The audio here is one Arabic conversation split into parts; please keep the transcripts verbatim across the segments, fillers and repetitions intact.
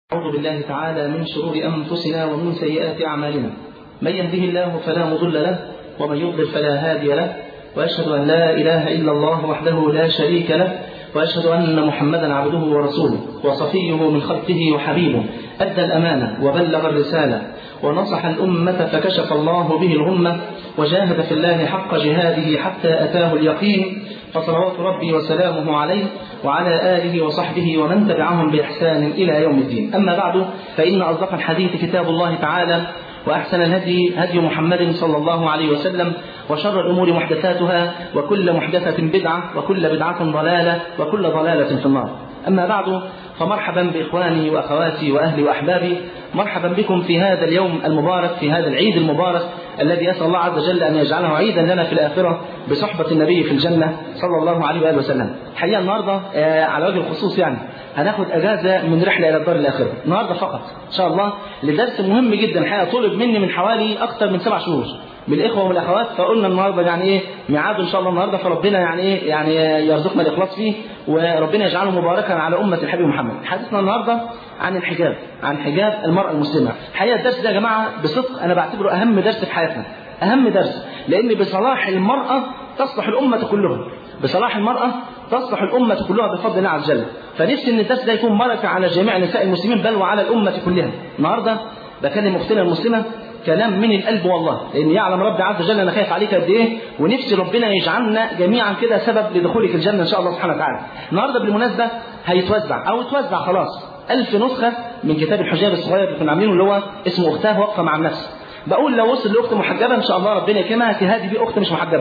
أعوذ بالله تعالى من شرور أنفسنا ومن سيئات أعمالنا، من يهده الله فلا مضل له ومن يضلل فلا هادي له، وأشهد أن لا إله إلا الله وحده لا شريك له، وأشهد أن محمدا عبده ورسوله وصفيه من خلقه وحبيبه، أدى الأمانة وبلغ الرسالة ونصح الأمة فكشف الله به الغمة، وجاهد في الله حق جهاده حتى أتاه اليقين، فصلوات ربي وسلامه عليه وعلى آله وصحبه ومن تبعهم بإحسان إلى يوم الدين. أما بعد، فإن أصدق الحديث كتاب الله تعالى، وأحسن الهدي هدي محمد صلى الله عليه وسلم، وشر الأمور محدثاتها، وكل محدثة بدعة، وكل بدعة ضلالة، وكل ضلالة في النار. أما بعد، فمرحبا بإخواني وأخواتي وأهلي وأحبابي، مرحبا بكم في هذا اليوم المبارك، في هذا العيد المبارك الذي أسأل الله عز وجل أن يجعله عيدا لنا في الآخرة بصحبة النبي في الجنة صلى الله عليه وآله وسلم. الحقيقة النهاردة آه على وجه الخصوص يعني هناخد أجازة من رحلة إلى الدار الآخرة النهاردة فقط إن شاء الله، لدرس مهم جدا. الحقيقة طلب مني من حوالي أكثر من سبع شهور من الإخوة والأخوات، فقلنا النهاردة يعني إيه ميعاد إن شاء الله النهاردة، فربنا يعني إيه يعني يرزقنا الإخلاص فيه، وربنا يجعله مباركا على أمة الحبيب محمد. حديثنا النهاردة عن الحجاب، عن حجاب المرأة المسلمة. الحقيقة الدرس ده يا جماعة بصدق أنا بعتبره أهم درس في حياتنا، أهم درس، لأن بصلاح المرأة تصلح الأمة كلها، بصلاح المرأة تصلح الأمة كلها بفضل الله عز وجل. فنفسي أن الدرس ده يكون بركة على جميع نساء المسلمين بل وعلى الأمة كلها. النهاردة بكلم أختنا المسلمة كلام من القلب والله، لأن يعلم ربي عز وجل أنا خايف عليك قد إيه، ونفسي ربنا يجعلنا جميعا كده سبب لدخولك الجنة إن شاء الله سبحانه وتعالى. النهاردة بالمناسبة هيتوزع أو اتوزع خلاص ألف نسخة من كتاب الحجاب الصغير اللي كنا عاملينه اللي هو اسمه أختها واقفة مع النفس. بقول لو وصل لأخت محجبة إن شاء الله ربنا يكرمها تهادي بيه أخت مش محجبة،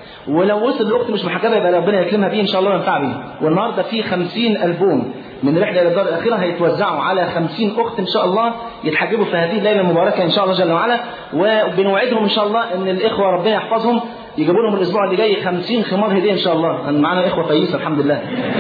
ولو وصل لأخت مش محجبة يبقى ربنا يكرمها بيه إن شاء الله وينفع بيه. والنهاردة في خمسين ألبوم من رحلة إلى الدار الآخرة هيتوزعوا على خمسين أخت إن شاء الله يتحجبوا في هذه الليلة المباركة إن شاء الله جل وعلا، وبنوعدهم إن شاء الله إن الإخوة ربنا يحفظهم يجيبوا لهم الأسبوع اللي جاي خمسين خمار هدية إن شاء الله. أنا معانا إخوة كويسة الحمد لله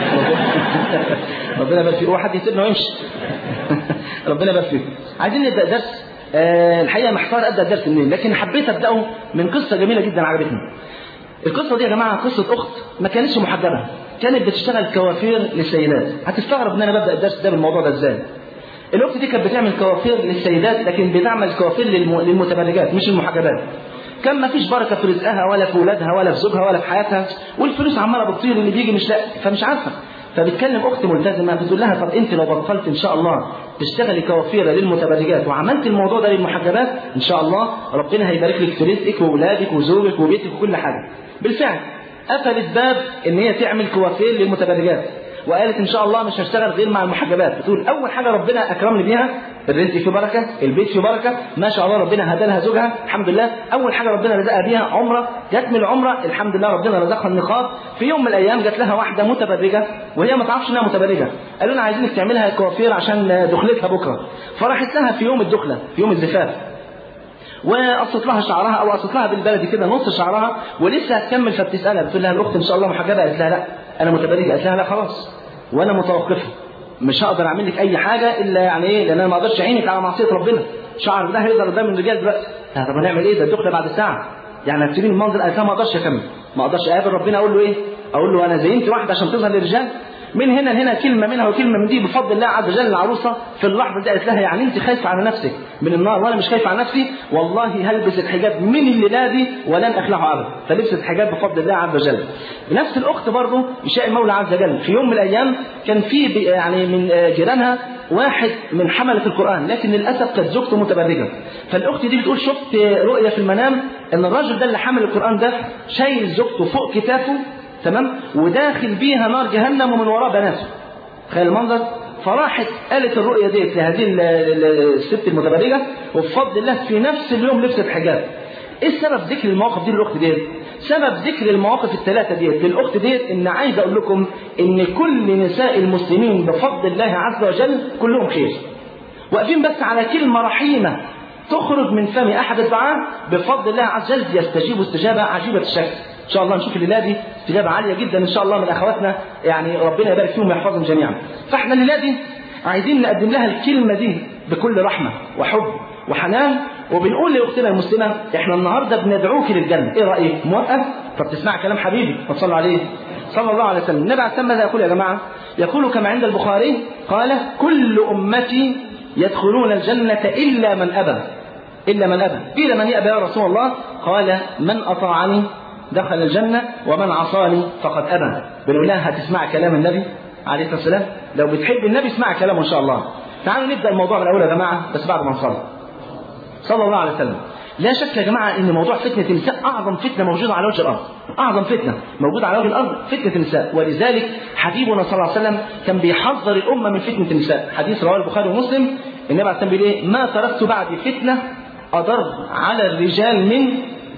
ربنا يبارك فيك، واحد يسيبنا ويمشي ربنا يبارك فيك. عايزين نبدأ درس. أه الحقيقة محتار أبدأ الدرس منين، لكن حبيت أبدأه من قصة جميلة جدا عجبتني. القصة دي يا جماعة قصة أخت ما كانتش محجبة، كانت بتشتغل كوافير للسيدات. هتستغرب ان انا ببدأ الدرس ده بالموضوع ده ازاي. الأخت دي كانت بتعمل كوافير للسيدات، لكن بتعمل كوافير للمتبرجات مش المحجبات. كان ما فيش بركة في رزقها ولا في ولادها ولا في زوجها ولا في حياتها، والفلوس عمالة بتطير، اللي بيجي مش لاقي، فمش عارفة. فبتكلم أخت ملتزمة بتقول لها طب أنت لو بطلت إن شاء الله تشتغلي كوافيرة للمتبرجات وعملت الموضوع ده للمحجبات إن شاء الله ربنا هيبارك لك في رزقك وولادك وزوجك وبيتك وكل حاجة. بالفعل قفلت باب ان هي تعمل كوافير للمتبرجات، وقالت ان شاء الله مش هشتغل غير مع المحجبات. بتقول اول حاجه ربنا اكرمني بيها الرزق فيه بركه، البيت فيه بركه، ما شاء الله ربنا هدى لها زوجها الحمد لله. اول حاجه ربنا رزقها بيها عمره، جت من العمره الحمد لله ربنا رزقها النقاب. في يوم من الايام جت لها واحده متبرجه وهي ما تعرفش انها متبرجه، قالوا لها عايزينك تعملها كوافير عشان دخلتها بكره. فراحت لها في يوم الدخله في يوم الزفاف، وقصت لها شعرها او قصت لها بالبلدي كده نص شعرها ولسه هتكمل، فبتسالها بتقول لها الاخت ان شاء الله محجبه؟ قالت لها لا انا متبرجه. قالت لها لا خلاص وانا متوقفه، مش هقدر اعمل لك اي حاجه الا يعني ايه، لان انا ما اقدرش اعينك على معصيه ربنا. شعر ده هيقدر قدام الرجال دلوقتي. طب هنعمل ايه، ده الدخله بعد ساعه يعني هتسيبيني المنظر؟ قالت لها ما اقدرش اكمل، ما اقدرش اقابل ربنا اقول له ايه، اقول له انا زينت واحده عشان تظهر للرجال. من هنا لهنا كلمة منها وكلمة من دي بفضل الله عز وجل. العروسة في اللحظة دي قالت لها يعني انت خايفة على نفسك من النار وانا مش خايفة على نفسي، والله هلبس الحجاب من الليلة دي ولن اخلعه ابدا. فلبست الحجاب بفضل الله عز وجل. نفس الاخت برضه يشاء المولى عز وجل في يوم من الايام كان في يعني من جيرانها واحد من حملة القرآن، لكن للاسف كانت زوجته متبرجة. فالاخت دي بتقول شفت رؤية في المنام ان الراجل ده اللي حمل القرآن ده شايل زوجته فوق كتافه تمام، وداخل بيها نار جهنم ومن وراء بناته. تخيل المنظر. فراحت قالت الرؤية ديت لهذه الست المتبرجة، وبفضل الله في نفس اليوم لبست حجاب. ايه السبب ذكر المواقف دي للاخت ديت؟ سبب ذكر المواقف الثلاثة ديت للاخت ديت ان عايز اقول لكم ان كل نساء المسلمين بفضل الله عز وجل كلهم خير، واقفين بس على كلمة رحيمة تخرج من فم احد الدعاء بفضل الله عز وجل يستجيب استجابة عجيبة الشكل. ان شاء الله نشوف الليله دي استجابه عاليه جدا ان شاء الله من اخواتنا، يعني ربنا يبارك فيهم ويحفظهم جميعا. فاحنا الليله دي عايزين نقدم لها الكلمه دي بكل رحمه وحب وحنان، وبنقول لاختنا المسلمه احنا النهارده بندعوك للجنه، ايه رايك؟ موافقه؟ طب تسمع كلام حبيبي وتصلوا عليه صلى الله عليه وسلم. النبي عليه السلام ماذا يقول يا جماعه؟ يقول كما عند البخاري قال كل امتي يدخلون الجنة إلا من أبى إلا من أبى قيل من يأبى يا رسول الله؟ قال من أطاعني دخل الجنة ومن عصاني فقد أبى. بنقول لها هتسمع كلام النبي عليه الصلاة والسلام؟ لو بتحب النبي اسمع كلامه إن شاء الله. تعالوا نبدأ الموضوع من الأول يا جماعة، بس بعد ما نصلي صلى الله عليه وسلم. لا شك يا جماعة إن موضوع فتنة النساء أعظم فتنة موجودة على وجه الأرض، أعظم فتنة موجودة على وجه الأرض فتنة النساء. ولذلك حبيبنا صلى الله عليه وسلم كان بيحذر الأمة من فتنة النساء. حديث رواه البخاري ومسلم، النبي عليه الصلاة والسلام ما تركت بعد فتنة أضر على الرجال من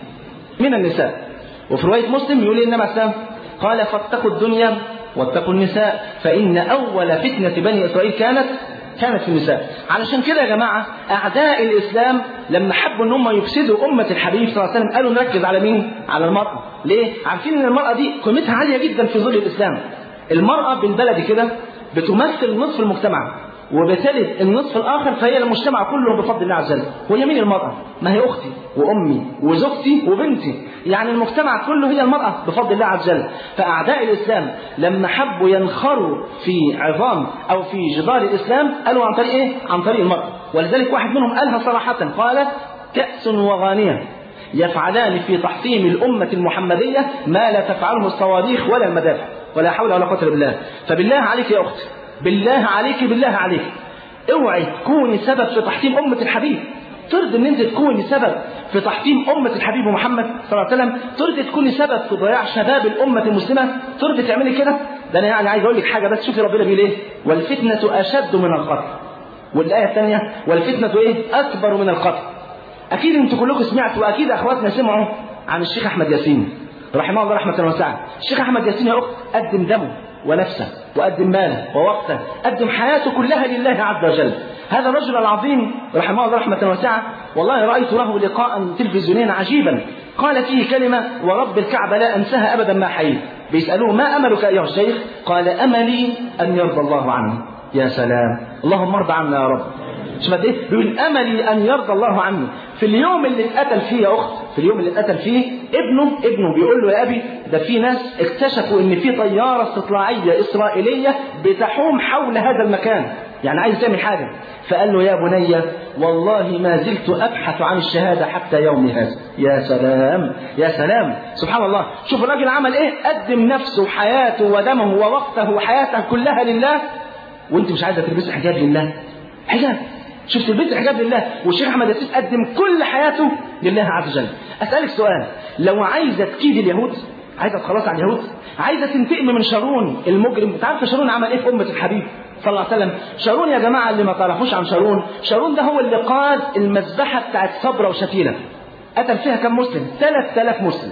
من النساء. وفي رواية مسلم يقول النبي عليه الصلاة والسلام قال فاتقوا الدنيا واتقوا النساء فإن أول فتنة بني إسرائيل كانت كانت في النساء. علشان كده يا جماعة أعداء الإسلام لما حبوا أن هم يفسدوا أمة الحبيب صلى الله عليه وسلم قالوا نركز على مين؟ على المرأة. ليه؟ عارفين أن المرأة دي قيمتها عالية جدا في ظل الإسلام. المرأة بالبلد كده بتمثل نصف المجتمع وبتلد النصف الآخر، فهي المجتمع كله بفضل الله عز وجل. وهي مين المرأة؟ ما هي أختي وأمي وزوجتي وبنتي، يعني المجتمع كله هي المرأة بفضل الله عز وجل. فأعداء الإسلام لما حبوا ينخروا في عظام أو في جدار الإسلام قالوا عن طريق إيه؟ عن طريق المرأة. ولذلك واحد منهم قالها صراحة، قال كأس وغانية يفعلان في تحطيم الأمة المحمدية ما لا تفعله الصواريخ ولا المدافع ولا حول ولا قوة إلا بالله. فبالله عليك يا أختي، بالله عليك بالله عليك اوعي تكوني سبب في تحطيم أمة الحبيب. ترضي ان انت تكوني سبب في تحطيم أمة الحبيب محمد صلى الله عليه وسلم؟ ترضي تكوني سبب في ضياع شباب الأمة المسلمة؟ ترضي تعملي كده؟ ده انا يعني عايز اقول لك حاجة بس، شوفي ربنا بيقول ايه؟ والفتنة أشد من القتل. والآية الثانية والفتنة ايه؟ أكبر من القتل. أكيد انتوا كلكم سمعتوا وأكيد أخواتنا سمعوا عن الشيخ أحمد ياسين رحمه الله رحمة واسعة. الشيخ أحمد ياسين يا أخت قدم دمه ونفسه وقدم ماله ووقته، قدم حياته كلها لله عز وجل. هذا الرجل العظيم رحمه الله رحمة واسعة والله رأيت له لقاء تلفزيونيا عجيبا قال فيه كلمة ورب الكعبة لا أنساها أبدا ما حييت. بيسألوه ما أملك أيها الشيخ؟ قال أملي أن يرضى الله عني. يا سلام، اللهم ارضى عنا يا رب. شوف قد ايه بيقول املي ان يرضى الله عني. في اليوم اللي اتقتل فيه يا اخت، في اليوم اللي اتقتل فيه ابنه ابنه بيقول له يا ابي ده في ناس اكتشفوا ان في طياره استطلاعيه اسرائيليه بتحوم حول هذا المكان، يعني عايز تعمل حاجه. فقال له يا بني والله ما زلت ابحث عن الشهاده حتى يومي هذا. يا سلام يا سلام، سبحان الله. شوف الراجل عمل ايه، قدم نفسه وحياته ودمه ووقته وحياته كلها لله، وانت مش عايزه تلبسي حجاب لله؟ حجاب، شوف تلبسي حجاب لله. والشيخ احمد ياسين قدم كل حياته لله عز وجل. اسالك سؤال، لو عايزه تكيد اليهود، عايزه تخلص عن اليهود، عايزه تنتقم من شارون المجرم، انت عارفه شارون عمل ايه في امه الحبيب صلى الله عليه وسلم؟ شارون يا جماعه اللي ما تعرفوش عن شارون، شارون ده هو اللي قاد المذبحه بتاعت صبرا وشتيله، قتل فيها كم مسلم؟ ثلاثة آلاف مسلم.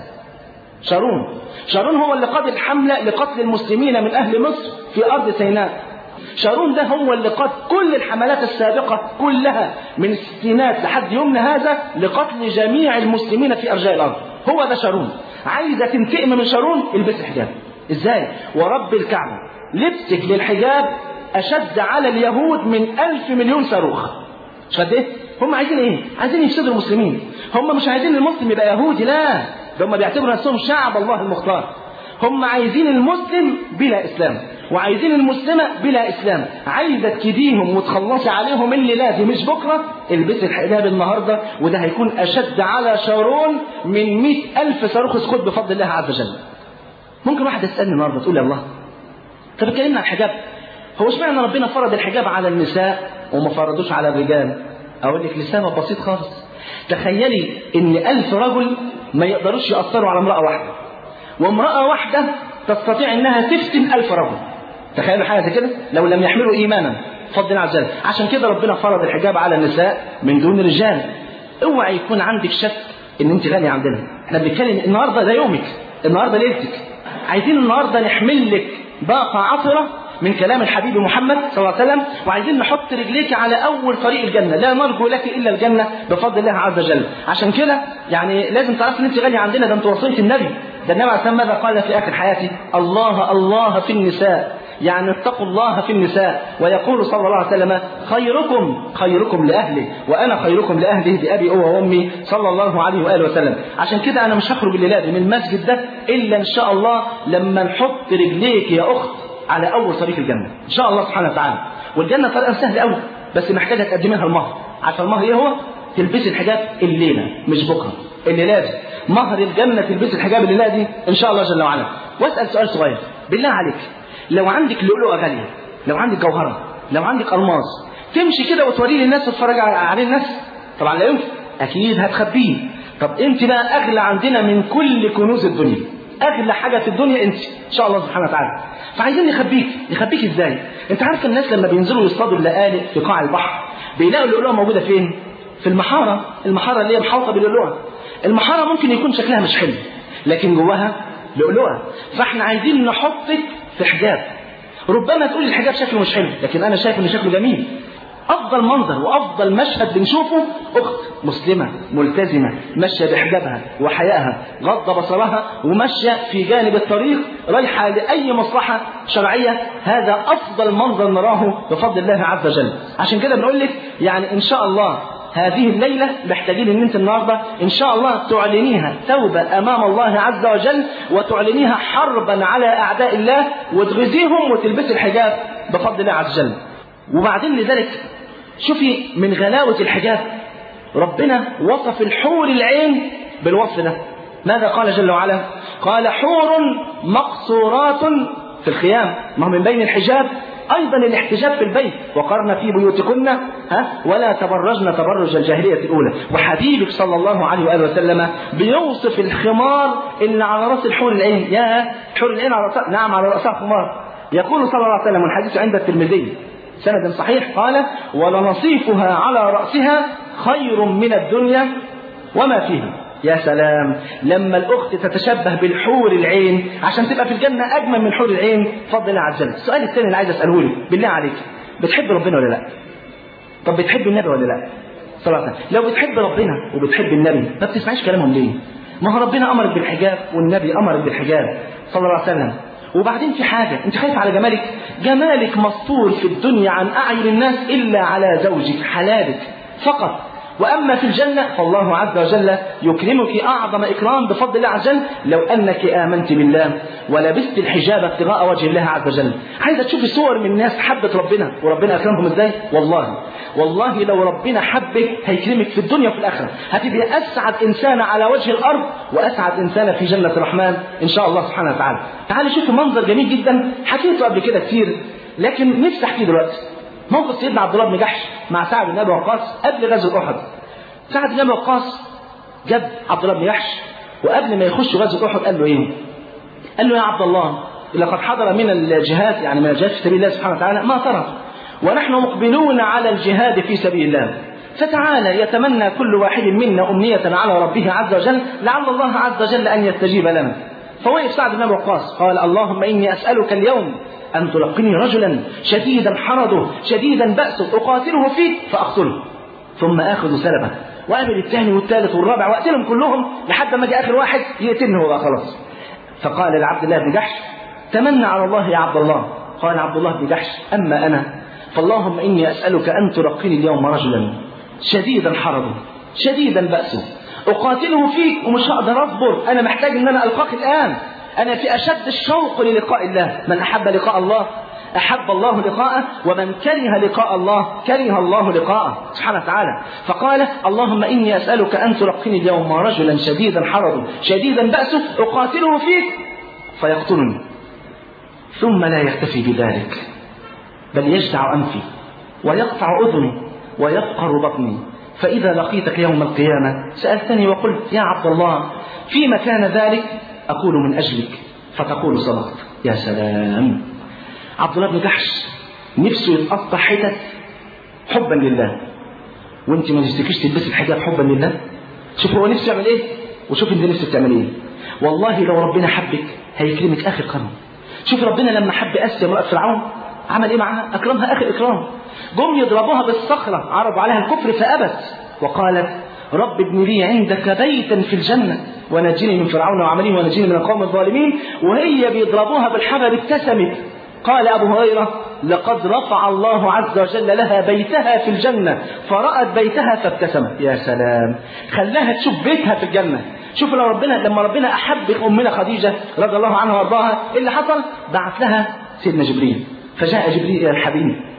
شارون شارون هو اللي قاد الحمله لقتل المسلمين من اهل مصر في ارض سيناء. شارون ده هو اللي قاد كل الحملات السابقة كلها من الستينات لحد يومنا هذا لقتل جميع المسلمين في أرجاء الأرض. هو ده شارون. عايزة تنتقم من شارون؟ البس حجاب. ازاي؟ ورب الكعبة لبسك للحجاب أشد على اليهود من ألف مليون صاروخ. مش قد ايه؟ هم عايزين ايه؟ عايزين يفسدوا المسلمين. هم مش عايزين المسلم يبقى يهودي، لا، ده هم بيعتبروا نفسهم شعب الله المختار. هم عايزين المسلم بلا إسلام وعايزين المسلمة بلا إسلام. عايزة تكيديهم وتخلصي عليهم الليلة دي مش بكرة، البسي الحجاب النهاردة، وده هيكون أشد على شارون من مئة ألف صاروخ اسكت بفضل الله عز وجل. ممكن واحد يسألني النهاردة تقول يا الله طب اتكلمنا عن الحجاب، هو اشمعنى ربنا فرض الحجاب على النساء وما فرضوش على الرجال؟ أقول لك لسانه بسيط خالص. تخيلي إن ألف رجل ما يقدروش يأثروا على امرأة واحدة، وامرأة واحدة تستطيع انها تفتن ألف رجل. تخيلوا حاجة زي كده لو لم يحملوا ايمانا بفضل الله عز وجل. عشان كده ربنا فرض الحجاب على النساء من دون الرجال. اوعى يكون عندك شك ان انت غالية عندنا. احنا بنتكلم النهارده ده يومك، النهارده ليلتك. عايزين النهارده نحمل لك باقة عطرة من كلام الحبيب محمد صلى الله عليه وسلم، وعايزين نحط رجليك على اول طريق الجنة، لا نرجو لك الا الجنة بفضل الله عز وجل. عشان كده يعني لازم تعرف ان انت غالية عندنا، ده انت وصية النبي. ده النبي عليه الصلاة والسلام ماذا قال في آخر حياته؟ الله الله في النساء، يعني اتقوا الله في النساء. ويقول صلى الله عليه وسلم خيركم خيركم لأهله وأنا خيركم لأهله بأبي هو وأمي صلى الله عليه وآله وسلم. عشان كده أنا مش هخرج الليلة دي من المسجد ده إلا إن شاء الله لما نحط رجليك يا أخت على أول طريق الجنة إن شاء الله سبحانه وتعالى. والجنة طريقة سهلة قوي، بس محتاجه تقدمي لها المهر. عارفه المهر ايه هو؟ تلبسي الحجاب الليله مش بكره، اللي لازم مهر الجنه تلبسي الحجاب الليله دي ان شاء الله جل وعلا. واسال سؤال صغير بالله عليك، لو عندك لؤلؤه غاليه، لو عندك جوهره، لو عندك الماس، تمشي كده وتوريه للناس وتتفرج عليه الناس؟ طبعا لا يمكن، اكيد هتخبيه. طب انت بقى اغلى عندنا من كل كنوز الدنيا، اغلى حاجه في الدنيا انت ان شاء الله سبحانه وتعالى. فعايزين نخبيك. نخبيك ازاي؟ انت عارف الناس لما بينزلوا يصطادوا اللآلئ في قاع البحر بيلاقوا اللؤلؤه موجوده فين؟ في المحاره، المحاره اللي هي محاوطه باللؤلؤه. المحاره ممكن يكون شكلها مش حلو لكن جواها لؤلؤه. فاحنا عايزين نحطك في حجاب. ربما تقول الحجاب شكله مش حلو لكن انا شايف ان شكله جميل. افضل منظر وافضل مشهد بنشوفه اخت مسلمه ملتزمه ماشيه بحجابها وحيائها غض بصرها وماشيه في جانب الطريق رايحه لاي مصلحه شرعيه. هذا افضل منظر نراه بفضل الله عز وجل. عشان كده بنقول لك يعني ان شاء الله هذه الليله محتاجين ان انت النهارده ان شاء الله تعلنيها توبه امام الله عز وجل، وتعلنيها حربا على اعداء الله، وتغزيهم وتلبسي الحجاب بفضل الله عز وجل. وبعدين لذلك شوفي من غلاوة الحجاب ربنا وصف الحور العين بالوصف ده. ماذا قال جل وعلا؟ قال حور مقصورات في الخيام. ما هو من بين الحجاب أيضا الاحتجاب في البيت، وقرن في بيوتكن ها ولا تبرجن تبرج الجاهلية الأولى. وحبيبك صلى الله عليه وآله وسلم بيوصف الخمار اللي على رأس الحور العين. يا حور العين على رأسها، نعم على رأسها خمار. يقول صلى الله عليه وسلم والحديث عند الترمذي سند صحيح قال ولنصيفها على رأسها خير من الدنيا وما فيها. يا سلام لما الأخت تتشبه بالحور العين عشان تبقى في الجنة أجمل من حور العين فضل الله عز وجل. السؤال الثاني اللي عايز أسأله لك بالله عليك، بتحب ربنا ولا لا؟ طب بتحب النبي ولا لا؟ صلى الله عليه وسلم. لو بتحب ربنا وبتحب النبي ما بتسمعيش كلامهم ليه؟ ما هو ربنا أمرك بالحجاب والنبي أمرك بالحجاب صلى الله عليه وسلم. وبعدين في حاجة انت خايف على جمالك، جمالك مستور في الدنيا عن أعين الناس إلا على زوجك حلالك فقط. وأما في الجنة فالله عز وجل يكرمك أعظم إكرام بفضل الله عز وجل لو أنك آمنت بالله ولبست الحجاب ابتغاء وجه الله عز وجل. عايزة تشوفي صور من الناس حبت ربنا وربنا أكرمهم إزاي؟ والله والله لو ربنا حبك هيكرمك في الدنيا وفي الآخرة، هتبقى أسعد إنسان على وجه الأرض وأسعد إنسان في جنة الرحمن إن شاء الله سبحانه وتعالى. تعالي شوفي منظر جميل جدا حكيته قبل كده كتير لكن نفسي أحكيه دلوقتي. موقف سيدنا عبد الله بن جحش مع سعد بن أبي وقاص قبل غزوة أحد. سعد بن أبي وقاص جاب عبد الله بن جحش وقبل ما يخش غزوة أحد قال له إيه؟ قال له يا عبد الله لقد حضر من الجهاد يعني من الجهاد في سبيل الله سبحانه وتعالى ما ترى، ونحن مقبلون على الجهاد في سبيل الله، فتعالى يتمنى كل واحد منا أمنية على ربه عز وجل لعل الله عز وجل أن يستجيب لنا. فوقف سعد بن أبي وقاص قال اللهم إني أسألك اليوم أن تلقني رجلا شديدا حرده شديدا بأسه أقاتله فيك فأقتله ثم آخذ سلبه وقابل الثاني والثالث والرابع وأقتلهم كلهم لحد ما جاء آخر واحد يقتلني هو خلاص. فقال لعبد الله بن جحش تمنى على الله يا عبد الله. قال عبد الله بن جحش أما أنا فاللهم إني أسألك أن تلقني اليوم رجلا شديدا حرده شديدا بأسه أقاتله فيك ومش هقدر أصبر، أنا محتاج أن أنا ألقاك الآن، أنا في أشد الشوق للقاء الله. من أحب لقاء الله أحب الله لقاءه ومن كره لقاء الله كره الله لقاءه سبحانه وتعالى. فقال اللهم إني أسألك أن تلقني اليوم رجلا شديدا حرده شديدا بأسه أقاتله فيك فيقتلني. ثم لا يكتفي بذلك بل يجدع أنفي ويقطع أذني ويفقر بطني، فإذا لقيتك يوم القيامة سألتني وقلت يا عبد الله فيما كان ذلك؟ أقول من أجلك فتقول صدقت. يا سلام. عبد الله بن جحش نفسه يتقطع حتت حبا لله، وانت ما تشتكيش تلبسي الحجاب حبا لله. شوف هو نفسه يعمل ايه وشوف انت نفسك تعمل ايه. والله لو ربنا حبك هيكرمك اخر كرم. شوف ربنا لما حب اسيا امرأة فرعون عمل ايه معها؟ اكرمها اخر اكرام. جم يضربوها بالصخرة عرضوا عليها الكفر فابت وقالت رب ابن لي عندك بيتا في الجنة ونجني من فرعون وعمله ونجني من القوم الظالمين. وهي بيضربوها بالحجر ابتسمت. قال أبو هريرة لقد رفع الله عز وجل لها بيتها في الجنة فرأت بيتها فابتسمت. يا سلام. خلاها تشوف بيتها في الجنة. شوف لو ربنا لما ربنا أحب أمنا خديجة رضي الله عنها وارضاها اللي حصل بعث لها سيدنا جبريل. فجاء جبريل إلى الحبيب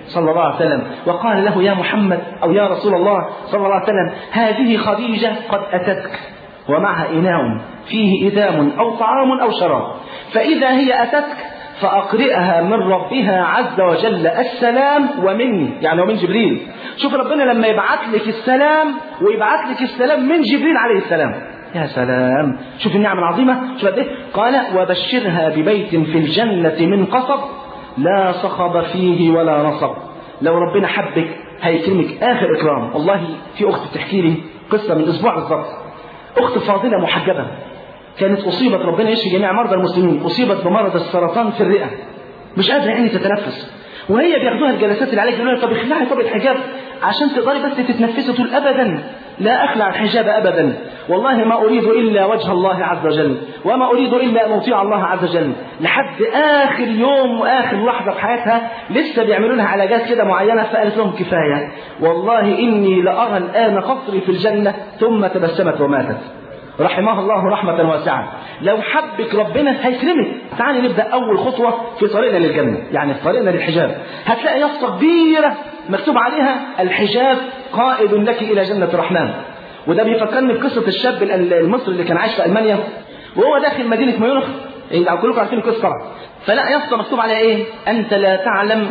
صلى الله عليه وسلم وقال له يا محمد أو يا رسول الله صلى الله عليه وسلم هذه خديجة قد أتتك ومعها إناء فيه إدام أو طعام أو شراب، فإذا هي أتتك فأقرئها من ربها عز وجل السلام ومني، يعني ومن جبريل. شوف ربنا لما يبعت لك السلام ويبعت لك السلام من جبريل عليه السلام، يا سلام، شوف النعمة العظيمة. شوف ايه قال وبشرها ببيت في الجنة من قصب لا صخب فيه ولا نصب. لو ربنا حبك هيكرمك آخر إكرام. والله في أخت بتحكي لي قصة من أسبوع بالضبط، أخت فاضلة محجبة كانت أصيبت، ربنا يشفي جميع مرضى المسلمين، أصيبت بمرض السرطان في الرئة، مش قادرة يعني تتنفس، وهي بياخدوها الجلسات العلاج يقولوا لها طب اخلعي طب الحجاب عشان تقدري بس تتنفسي. تقول أبدا لا أخلع الحجاب أبدا، والله ما أريد إلا وجه الله عز وجل وما أريد إلا أن أطيع الله عز وجل. لحد آخر يوم وآخر لحظة في حياتها لسه بيعملوا لها علاجات كده معينة، فقالت لهم كفاية والله إني لأرى الآن قصري في الجنة، ثم تبسمت وماتت رحمها الله رحمة واسعة. لو حبك ربنا هيكرمك. تعالي نبدأ أول خطوة في طريقنا للجنة، يعني في طريقنا للحجاب. هتلاقي يافطة كبيرة مكتوب عليها الحجاب قائد لك إلى جنة الرحمن. وده بيفكرني بقصة الشاب المصري اللي كان عايش في ألمانيا وهو داخل مدينة ميونخ، يعني كلكم عارفين القصة طبعا. فلا يافطة مكتوب عليها إيه؟ أنت لا تعلم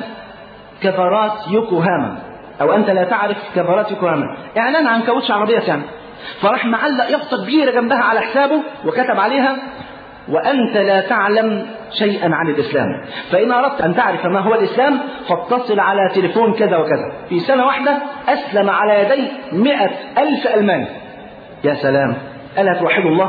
كفرات يوكوهاما، أو أنت لا تعرف كفرات يوكوهاما، إعلان عن كاوتش عربيات يعني. فراح معلق يافطة كبيرة جنبها على حسابه وكتب عليها وأنت لا تعلم شيئا عن الإسلام، فإن أردت أن تعرف ما هو الإسلام فاتصل على تليفون كذا وكذا. في سنة واحدة أسلم على يدي مئة ألف ألماني. يا سلام، ألا توحد الله؟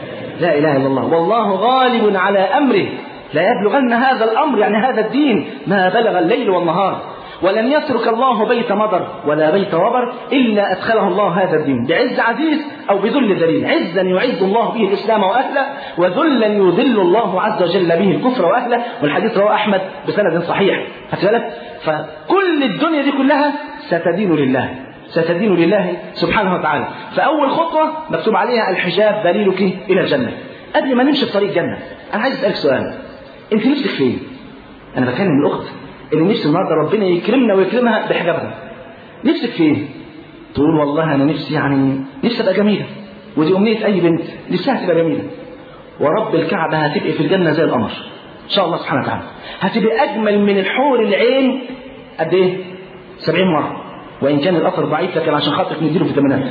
لا إله إلا الله. والله غالب على أمره لا يبلغن هذا الأمر، يعني هذا الدين، ما بلغ الليل والنهار. ولن يترك الله بيت مضر ولا بيت وبر إلا أدخله الله هذا الدين بعز عزيز أو بذل ذليل. عزا يعز الله به الإسلام وأهله، وذلا يذل الله عز وجل به الكفر وأهله. والحديث رواه أحمد بسند صحيح. هتفلت؟ فكل الدنيا دي كلها ستدين لله، ستدين لله سبحانه وتعالى. فأول خطوة مكتوب عليها الحجاب دليلك إلى الجنة. قبل ما نمشي في طريق الجنة أنا عايز أسألك سؤال، أنت نفسك فين؟ أنا بكلم الأخت اللي نفسي النهارده ربنا يكرمنا ويكرمها بحجابها. نفسك في ايه؟ تقول والله انا نفسي يعني نفسي ابقى جميله، ودي امنيه اي بنت نفسها تبقى جميله. ورب الكعبه هتبقى في الجنه زي القمر ان شاء الله سبحانه وتعالى، هتبقى اجمل من الحور العين قد ايه؟ سبعين مره، وان كان الاثر ضعيف لكن عشان خاطرك نديله فيتامينات.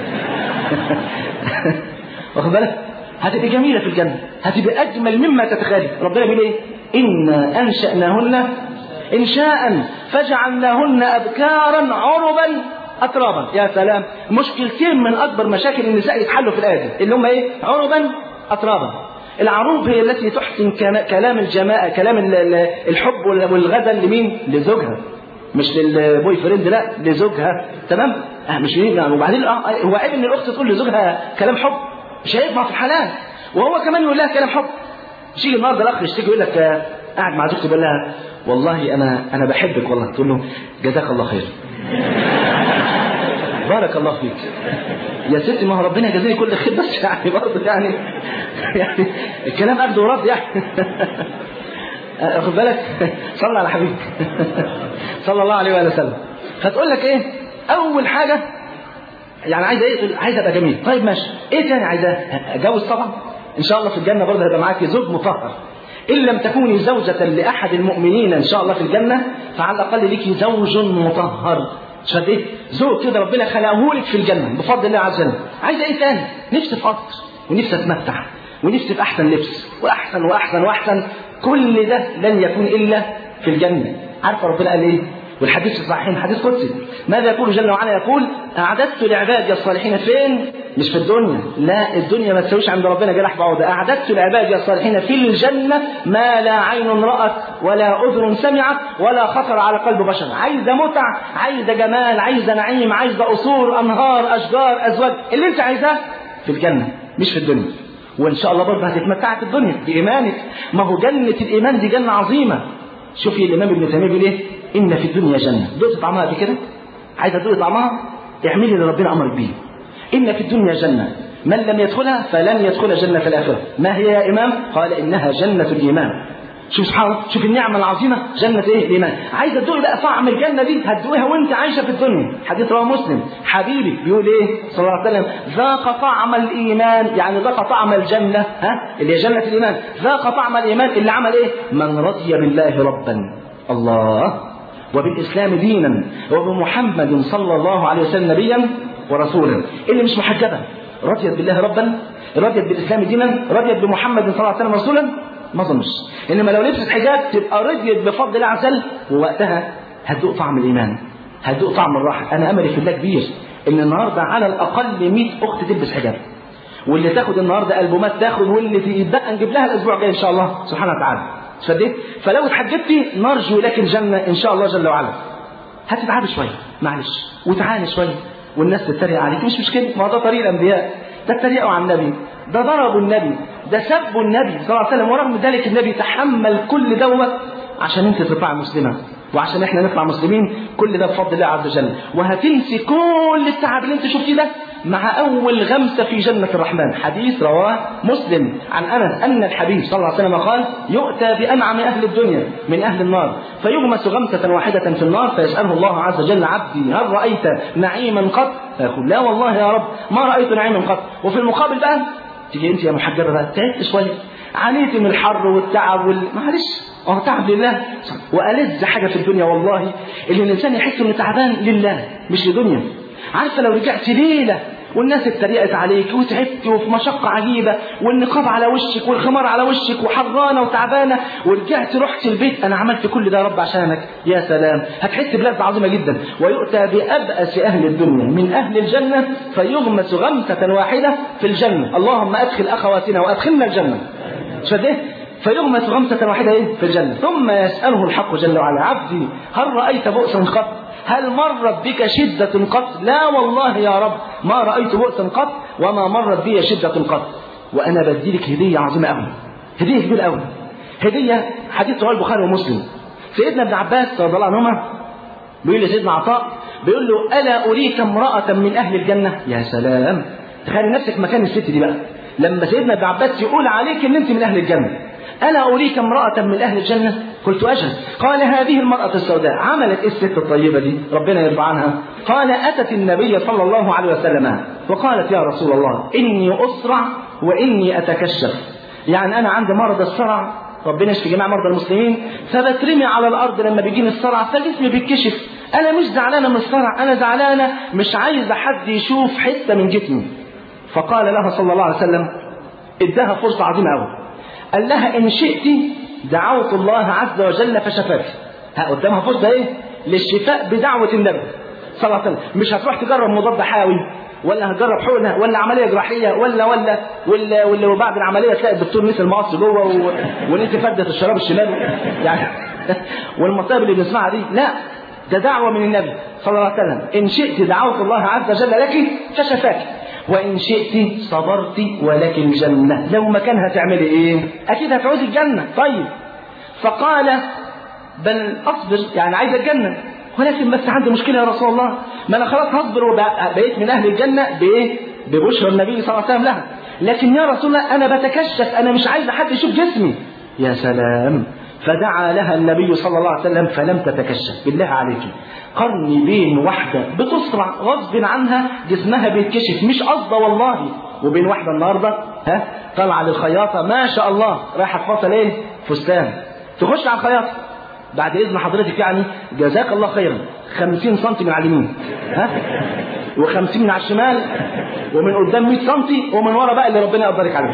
واخد بالك؟ هتبقى جميله في الجنه، هتبقى اجمل مما تتخيل. ربنا بيقول ايه؟ انا انشاناهن إنشاء فجعلناهن أبكارا عربا أترابا. يا سلام، مشكلتين من أكبر مشاكل النساء يتحلوا في الآية اللي هم إيه؟ عربا أترابا. العروب هي التي تحسن كلام الجماعة، كلام الحب والغزل لمين؟ لزوجها، مش للبوي فريند، لا لزوجها. تمام؟ آه مش يعني. وبعدين آه هو عيب إن الأخت تقول لزوجها كلام حب؟ مش هينفع في الحلال. وهو كمان يقول لها كلام حب. مش يجي النهارده الأخ يشتكي يقول لك آه قاعد مع زوجته بيقول لها والله انا انا بحبك والله، تقول له جزاك الله خير. بارك الله فيك يا ستي، ما هو ربنا يجازيني كل خير، بس يعني برضه يعني يعني الكلام اخده ورد يعني. خد بالك، صلى على حبيبك صلى الله عليه وسلم. فتقول لك ايه؟ اول حاجه يعني عايزه ايه؟ عايزه ابقى جميل. طيب ماشي، ايه تاني عايزاه؟ اتجوز طبعا ان شاء الله في الجنه برضه هيبقى معاكي زوج مطهر. إن لم تكوني زوجة لأحد المؤمنين إن شاء الله في الجنة فعلى الأقل لك زوج مطهر. شفت إيه؟ زوج كده ربنا خلقه لك في الجنة بفضل الله عز وجل. عايزة إيه تاني؟ نفسي في قصر، ونفسي أتمتع، ونفسي في أحسن لبس، وأحسن وأحسن وأحسن. كل ده لن يكون إلا في الجنة. عارفة ربنا قال إيه؟ والحديث الصحيحين حديث قدسي، ماذا يقول جل وعلا؟ يقول أعددت لعبادي الصالحين فين؟ مش في الدنيا، لا الدنيا ما تسويش عند ربنا جناح بعوضة. أعددت لعبادي الصالحين في الجنة ما لا عين رأت ولا أذن سمعت ولا خطر على قلب بشر. عايزة متع، عايزة جمال، عايزة نعيم، عايزة قصور، أنهار، أشجار، أزواج، اللي أنت عايزاه في الجنة مش في الدنيا. وإن شاء الله برضه هتتمتع في الدنيا بإيمانك. ما هو جنة الإيمان دي جنة عظيمة. شوفي الإمام ابن تيمية بيقول إيه؟ إن في الدنيا جنة. دوت طعمها دي كده؟ عايزة تدوق طعمها؟ اعملي اللي ربنا أمرك بيه. إن في الدنيا جنة من لم يدخلها فلن يدخل جنة الآخرة. ما هي يا إمام؟ قال إنها جنة الإيمان. شوف سبحان الله، شوف النعمة العظيمة، جنة ايه؟ الإيمان. عايزة تدوقي بقى طعم الجنة دي، هتدوقيها وانت عايشة في الدنيا. حديث رواه مسلم، حبيبي بيقول ايه صلى الله عليه وسلم: ذاق طعم الإيمان، يعني ذاق طعم الجنة، ها اللي هي جنة الإيمان. ذاق طعم الإيمان اللي عمل ايه؟ من رضي بالله ربا، الله، وبالإسلام دينا، وبمحمد صلى الله عليه وسلم نبيا ورسولا. اللي مش محجبة رضيت بالله ربا، رضيت بالإسلام دينا، رضيت بمحمد صلى الله عليه وسلم رسولا، ما ظنش. انما لو لبست حجاب تبقى رضيت بفضل الله عز وجل، ووقتها هتدوق طعم الايمان، هتدوق طعم الراحه. انا املي في الله كبير ان النهارده على الاقل مئة اخت تلبس حجاب، واللي تاخد النهارده البومات تاخد، واللي تبقى نجيب لها الاسبوع الجاي ان شاء الله سبحانه وتعالى. فديت فلو اتحجبتي نرجو لك الجنه ان شاء الله جل وعلا. هتتعبي شويه معلش، وتعاني شويه، والناس تتريق عليك، مش مشكله، ما ده طريق الانبياء. ده اتريقوا على النبي، ده ضربوا النبي، ده سبوا النبي صلى الله عليه وسلم، ورغم ذلك النبي تحمل كل دوت عشان انت تطلع مسلمه، وعشان احنا نطلع مسلمين. كل ده بفضل الله عز وجل. وهتنسي كل التعب اللي انت شفتيه ده مع اول غمسه في جنه الرحمن. حديث رواه مسلم عن انس ان الحبيب صلى الله عليه وسلم قال: يؤتى بانعم اهل الدنيا من اهل النار، فيغمس غمسه واحده في النار، فيساله الله عز وجل: عبدي هل رايت نعيما قط؟ فيقول: لا والله يا رب ما رايت نعيما قط. وفي المقابل بقى تيجي انت يا محجبه بقى تعبت شويه، عانيت من الحر والتعب وال... معلش اه تعب لله. والذ حاجه في الدنيا والله اللي الانسان يحس انه تعبان لله مش لدنيا. عارفه لو رجعت ليله والناس اتريقت عليك وتعبت وفي مشقه عجيبه، والنقاب على وشك والخمار على وشك وحرانه وتعبانه، ورجعت رحت البيت انا عملت كل ده يا رب عشانك، يا سلام، هتحس بلذة عظيمه جدا. ويؤتى بأبأس اهل الدنيا من اهل الجنه، فيغمس غمسه واحده في الجنه. اللهم ادخل اخواتنا وادخلنا الجنه. شده فيغمس غمسه واحده ايه في الجنه. ثم يساله الحق جل وعلا: عبدي هل رايت بؤسا قط؟ هل مرت بك شدة قط؟ لا والله يا رب ما رأيت بؤسا قط، وما مرت بي شدة قط. وأنا بديلك هدية عظيمة أوي، هدية كبيرة أوي، هدية. حديث رواه البخاري ومسلم. سيدنا ابن عباس رضي الله عنهما بيقول لسيدنا عطاء، بيقول له: ألا أريك امرأة من أهل الجنة؟ يا سلام، تخيل نفسك مكان الست دي بقى، لما سيدنا ابن عباس يقول عليك إن أنت من أهل الجنة. ألا أريك امرأة من أهل الجنة؟ قلت: أجل. قال: هذه المرأة السوداء. عملت إيه الست الطيبة دي ربنا يرضى عنها؟ قال: أتت النبي صلى الله عليه وسلم وقالت: يا رسول الله إني أسرع وإني أتكشف، يعني أنا عندي مرض الصرع، ربنا يشفي جميع مرضى المسلمين، فبترمي على الأرض لما بيجيني الصرع فجسمي بيتكشف. أنا مش زعلانة من الصرع، أنا زعلانة مش عايزة حد يشوف حتة من جسمي. فقال لها صلى الله عليه وسلم، ادها فرصة عظيمة أوي، قال لها: إن شئت دعوت الله عز وجل فشفاك. ها قدامها فرصة ايه للشفاء بدعوة النبي صلى الله عليه وسلم. مش هتروح تجرب مضاد حيوي، ولا هتجرب حقنة، ولا عملية جراحية، ولا ولا ولا ولا وبعد العملية تلاقي الدكتور نسي المقص جوه ونسي فردة الشراب الشمال يعني والمصائب اللي بنسمعها دي. لا، ده دعوة من النبي صلى الله عليه وسلم: إن شئت دعوت الله عز وجل لك فشفاك، وإن شئت صبرت ولك الجنة. لو مكانها تعملي إيه؟ أكيد هتعوزي الجنة. طيب، فقال: بل أصبر، يعني عايز الجنة، ولكن بس عندي مشكلة يا رسول الله، ما أنا خلاص هصبر وبقيت من أهل الجنة بإيه؟ ببشرى النبي صلى الله عليه وسلم لها، لكن يا رسول الله أنا بتكشف، أنا مش عايز حد يشوف جسمي. يا سلام. فدعا لها النبي صلى الله عليه وسلم فلم تتكشف. بالله عليك، قرني بين واحدة بتصرع غصب عنها جسمها بيتكشف مش قصده والله، وبين واحدة النهاردة ها طالعة للخياطة ما شاء الله رايحة تفصل ايه فستان، تخش على الخياطة بعد إذن حضرتك يعني جزاك الله خيرا خمسين سنتي من على اليمين، ها وخمسين من على الشمال، ومن قدام مئة سنتي، ومن ورا بقى اللي ربنا يقدرك عليه.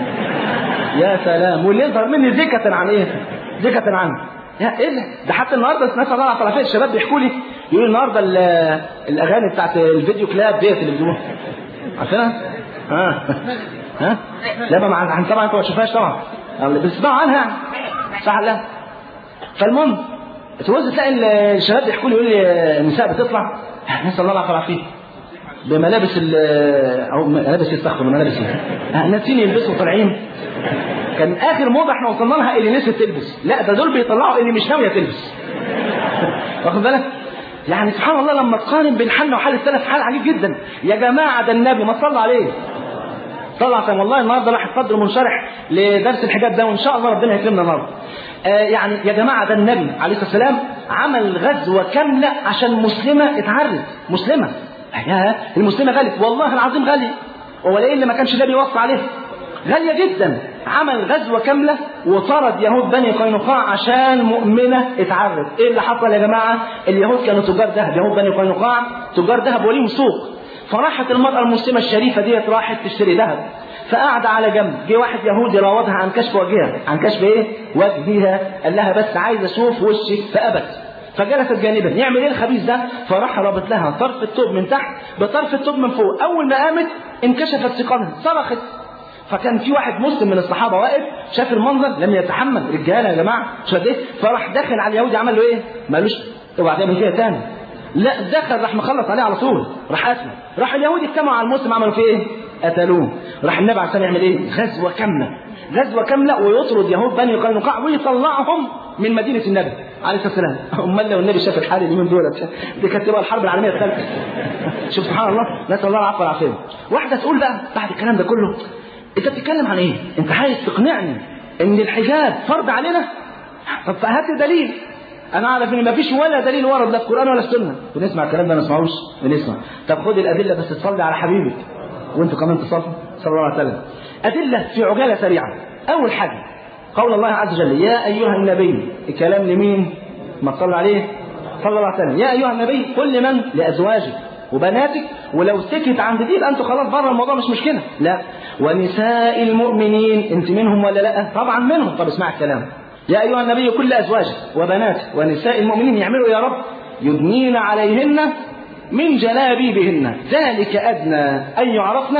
يا سلام. واللي يظهر مني زكة عن ايه؟ زكة عنه. يا ايه ده؟ حتى النهارده الناس طالعه على طرفين الشباب بيحكوا لي، يقولوا النهارده الاغاني بتاعت الفيديو كلاب ديت اللي بيجيبوها عارفينها؟ ها ها لا طبعا طبعا انت ما تشوفهاش طبعا، اللي بتسمعوا عنها يعني صح ولا لا؟ فالمهم تبص تلاقي الشباب بيحكوا لي، يقول لي النساء بتطلع نسال الله العافيه فيه بملابس ال او ملابس يستخدم ملابس ناسين يلبسوا طالعين. كان اخر موضه احنا وصلنا لها اللي نسيت تلبس، لا ده دول بيطلعوا اللي مش ناويه تلبس. واخد بالك؟ يعني سبحان الله لما تقارن بين حالنا وحال السلف حال عجيب جدا. يا جماعه ده النبي ما صلى عليه طلع سلام. والله النهارده راح قدر منشرح لدرس الحجاب ده، وان شاء الله ربنا يكرمنا النهارده. آه يعني يا جماعه، ده النبي عليه الصلاه والسلام عمل غزوه كامله عشان مسلمه اتعرت. مسلمه، يا المسلمه غاليه، والله العظيم غاليه، ولا اللي ما كانش النبي يوصي عليه، غاليه جدا. عمل غزوه كامله وطرد يهود بني قينقاع عشان مؤمنه اتعرت. ايه اللي حصل يا جماعه؟ اليهود كانوا تجار ذهب، يهود بني قينقاع تجار ذهب وليهم سوق. فراحت المراه المسلمه الشريفه ديت راحت تشتري ذهب، فقعد على جنب. جه واحد يهودي راودها عن كشف وجهها، عن كشف ايه؟ وجهها. قال لها بس عايز اشوف وشك، فابت. فجلست جانبا. يعمل ايه الخبيث ده؟ فراح رابط لها طرف الثوب من تحت بطرف الثوب من فوق. اول ما قامت انكشفت ثقلها، صرخت. فكان في واحد مسلم من الصحابه واقف شاف المنظر، لم يتحمل. رجاله يا جماعه شاف ايه؟ فراح داخل على اليهودي، عمل له ايه؟ مالوش اوعى تعمل كده تاني. لا دخل راح مخلص عليه على طول، راح قتله. راح اليهودي اجتمعوا على المسلم، عملوا فيه ايه؟ قتلوه. راح النبي عليه الصلاه والسلام يعمل ايه؟ غزوه كامله، غزوه كامله، ويطرد يهود بني قينقاع ويطلعهم من مدينه النبي عليه الصلاه والسلام. امال لو النبي شاف الحال اليومين دول دي كانت تبقى الحرب العالميه الثالثه. شوف سبحان الله، نسال الله العفو والعافيه. واحده تقول بقى بعد الكلام ده كله، انت بتتكلم عن ايه؟ انت عايز تقنعني ان الحجاب فرض علينا؟ طب هات دليل. انا اعرف ان مفيش ولا دليل ورد لا في القران ولا السنه. بنسمع الكلام ده ما نسمعوش؟ بنسمع. طب خد الادله بس تصلي على حبيبك، وانتوا كمان تصلوا صلى الله عليه وسلم. ادله في عجاله سريعه. اول حاجه قول الله عز وجل: يا ايها النبي. الكلام لمين؟ ما تصلي عليه صلى الله عليه وسلم. يا ايها النبي قل لمن؟ لازواجك وبناتك. ولو سكت عند دي يبقى انتوا خلاص بره الموضوع، مش مشكله. لا، ونساء المؤمنين. انت منهم ولا لا؟ طبعا منهم. طب اسمع الكلام: يا ايها النبي كل ازواجك وبناتك ونساء المؤمنين يعملوا يا رب يدنين عليهن من جلابيبهن ذلك ادنى ان يعرفن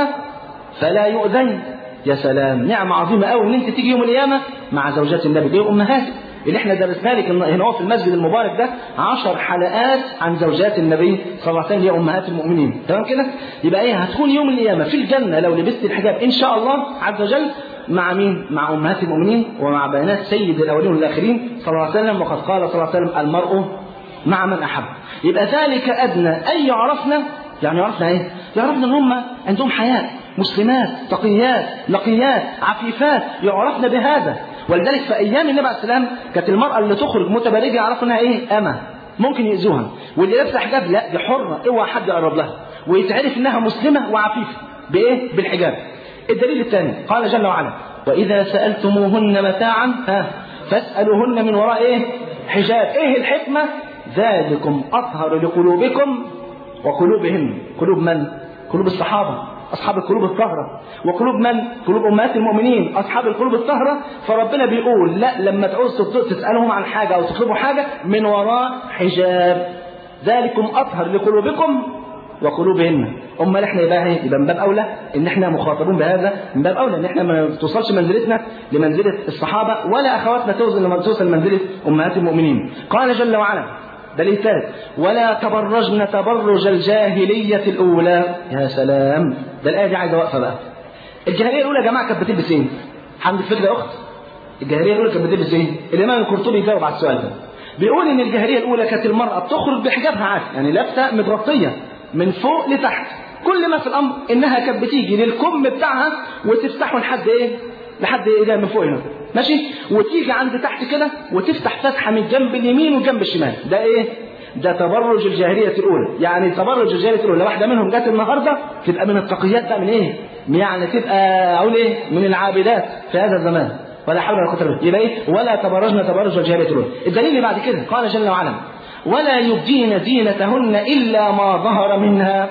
فلا يؤذين. يا سلام، نعمه عظيمه قوي ان انت تيجي يوم القيامه مع زوجات النبي. دي امهاتك اللي احنا درسنا لك هنا هو في المسجد المبارك ده عشر حلقات عن زوجات النبي صلى الله عليه وسلم، هي امهات المؤمنين. تمام كده؟ يبقى ايه؟ هتكون يوم القيامه في الجنه لو لبست الحجاب ان شاء الله عز وجل مع مين؟ مع امهات المؤمنين ومع بنات سيد الاولين والاخرين صلى الله عليه وسلم. وقد قال صلى الله عليه وسلم: المرء مع من احب. يبقى ذلك ادنى ان يعرفنا. يعني يعرفنا ايه؟ يعرفنا ان هم عندهم حياء، مسلمات تقيات نقيات عفيفات، يعرفنا بهذا. ولذلك في ايام النبي عليه السلام كانت المراه اللي تخرج متبرجه يعرفوا انها ايه؟ امه، ممكن يؤذوها. واللي لابسه حجاب لا، دي حره، اوعى حد يقرب لها، ويتعرف انها مسلمه وعفيفه بايه؟ بالحجاب. الدليل الثاني قال جل وعلا: واذا سالتموهن متاعا ها فاسالوهن من وراء ايه؟ حجاب. ايه الحكمه؟ ذلكم اطهر لقلوبكم وقلوبهن. قلوب من؟ قلوب الصحابه أصحاب القلوب الطاهرة. وقلوب من؟ قلوب أمهات المؤمنين أصحاب القلوب الطاهرة. فربنا بيقول لا، لما تعوز تسألهم عن حاجة أو تطلبوا حاجة من وراء حجاب. ذلكم أطهر لقلوبكم وقلوبهن. أمال إحنا يبقى إيه؟ يبقى من باب أولى إن إحنا مخاطبون بهذا، من باب أولى إن إحنا ما توصلش منزلتنا لمنزلة الصحابة ولا أخواتنا توصل لما توصل منزلة أمهات المؤمنين. قال جل وعلا دليل ثالث: ولا تبرجن تبرج الجاهلية الأولى. يا سلام، ده الآية دي عايزة وقفة بقى. الجاهلية الأولى يا جماعة كانت بتلبس إيه؟ عندك فكرة يا أخت؟ الجاهلية الأولى كانت بتلبس إيه؟ الإمام القرطبي يجاوب على السؤال ده. بيقول إن الجاهلية الأولى كانت المرأة بتخرج بحجابها عادي، يعني لابسة متغطية من فوق لتحت. كل ما في الأمر إنها كانت بتيجي للكم بتاعها وتفتحه لحد إيه؟ لحد إيه من فوق هنا، ماشي؟ وتيجي عند تحت كده وتفتح فتحة من جنب اليمين وجنب الشمال. ده إيه؟ ده تبرج الجاهلية الأولى. يعني تبرج الجاهلية الأولى، واحدة منهم جت النهارده تبقى من التقيات بقى، من إيه؟ يعني تبقى أقول إيه؟ من العابدات في هذا الزمان. ولا حول ولا قوة إلا بالله. يبقى إيه؟ ولا تبرجنا تبرج الجاهلية الأولى. الدليل اللي بعد كده قال جل وعلا: ولا يبدين زينتهن إلا ما ظهر منها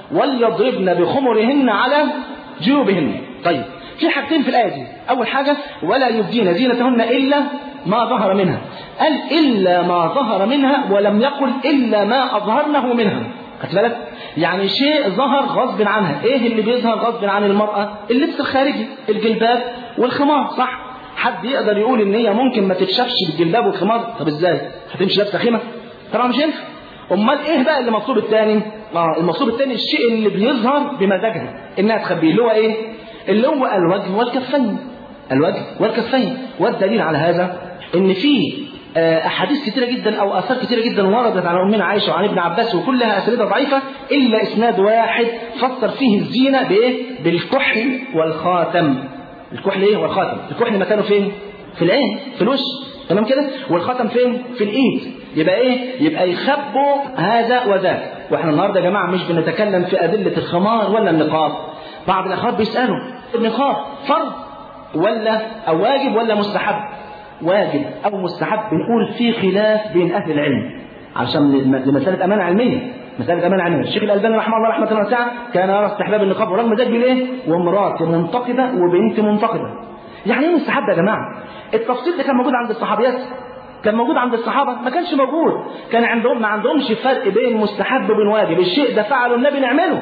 وليضربن بخمرهن على جيوبهن. طيب في حاجتين في الآية دي. أول حاجة: ولا يبدين زينتهن إلا ما ظهر منها. قال إلا ما ظهر منها ولم يقل إلا ما أظهرنه منها. خدت بالك؟ يعني شيء ظهر غصب عنها. إيه اللي بيظهر غصب عن المرأة؟ اللبس الخارجي، الجلباب والخمار، صح؟ حد يقدر يقول إن هي ممكن ما تتشافش بالجلباب والخمار؟ طب إزاي؟ هتمشي لابسة خيمة؟ طبعا مش ينفع. أمال إيه بقى اللي مطلوب الثاني؟ آه المطلوب الثاني الشيء اللي بيظهر بمزاجها إنها تخبيه، اللي هو إيه؟ اللي هو الوجه والكفين. الوجه والكفين. والدليل على هذا ان في احاديث كثيره جدا او اثار كثيره جدا وردت على امنا عائشه وعن ابن عباس، وكلها اسانيدها ضعيفه الا اسناد واحد فسر فيه الزينه بايه؟ بالكحل والخاتم. الكحل ايه والخاتم؟ الكحل مكانه فين؟ في العين، في الوش، تمام كده؟ والخاتم فين؟ في الايد. يبقى ايه؟ يبقى يخبوا هذا وذاك. واحنا النهارده يا جماعه مش بنتكلم في ادله الخمار ولا النقاب. بعض الاخوات بيسالوا النقاب فرض ولا او واجب ولا مستحب؟ واجب او مستحب بنقول في خلاف بين اهل العلم عشان لمساله امانه علميه. مساله امانه علميه. الشيخ الالباني رحمه الله رحمه واسعه كان يرى استحباب النقاب، ورغم ذلك بيقول ايه؟ وامراه منتقده وبنت منتقده. يعني ايه مستحب يا جماعه؟ التفصيل ده كان موجود عند الصحابيات؟ كان موجود عند الصحابه؟ ما كانش موجود. كان عندهم ما عندهمش فرق بين مستحب وبين واجب. الشيء ده فعله النبي نعمله،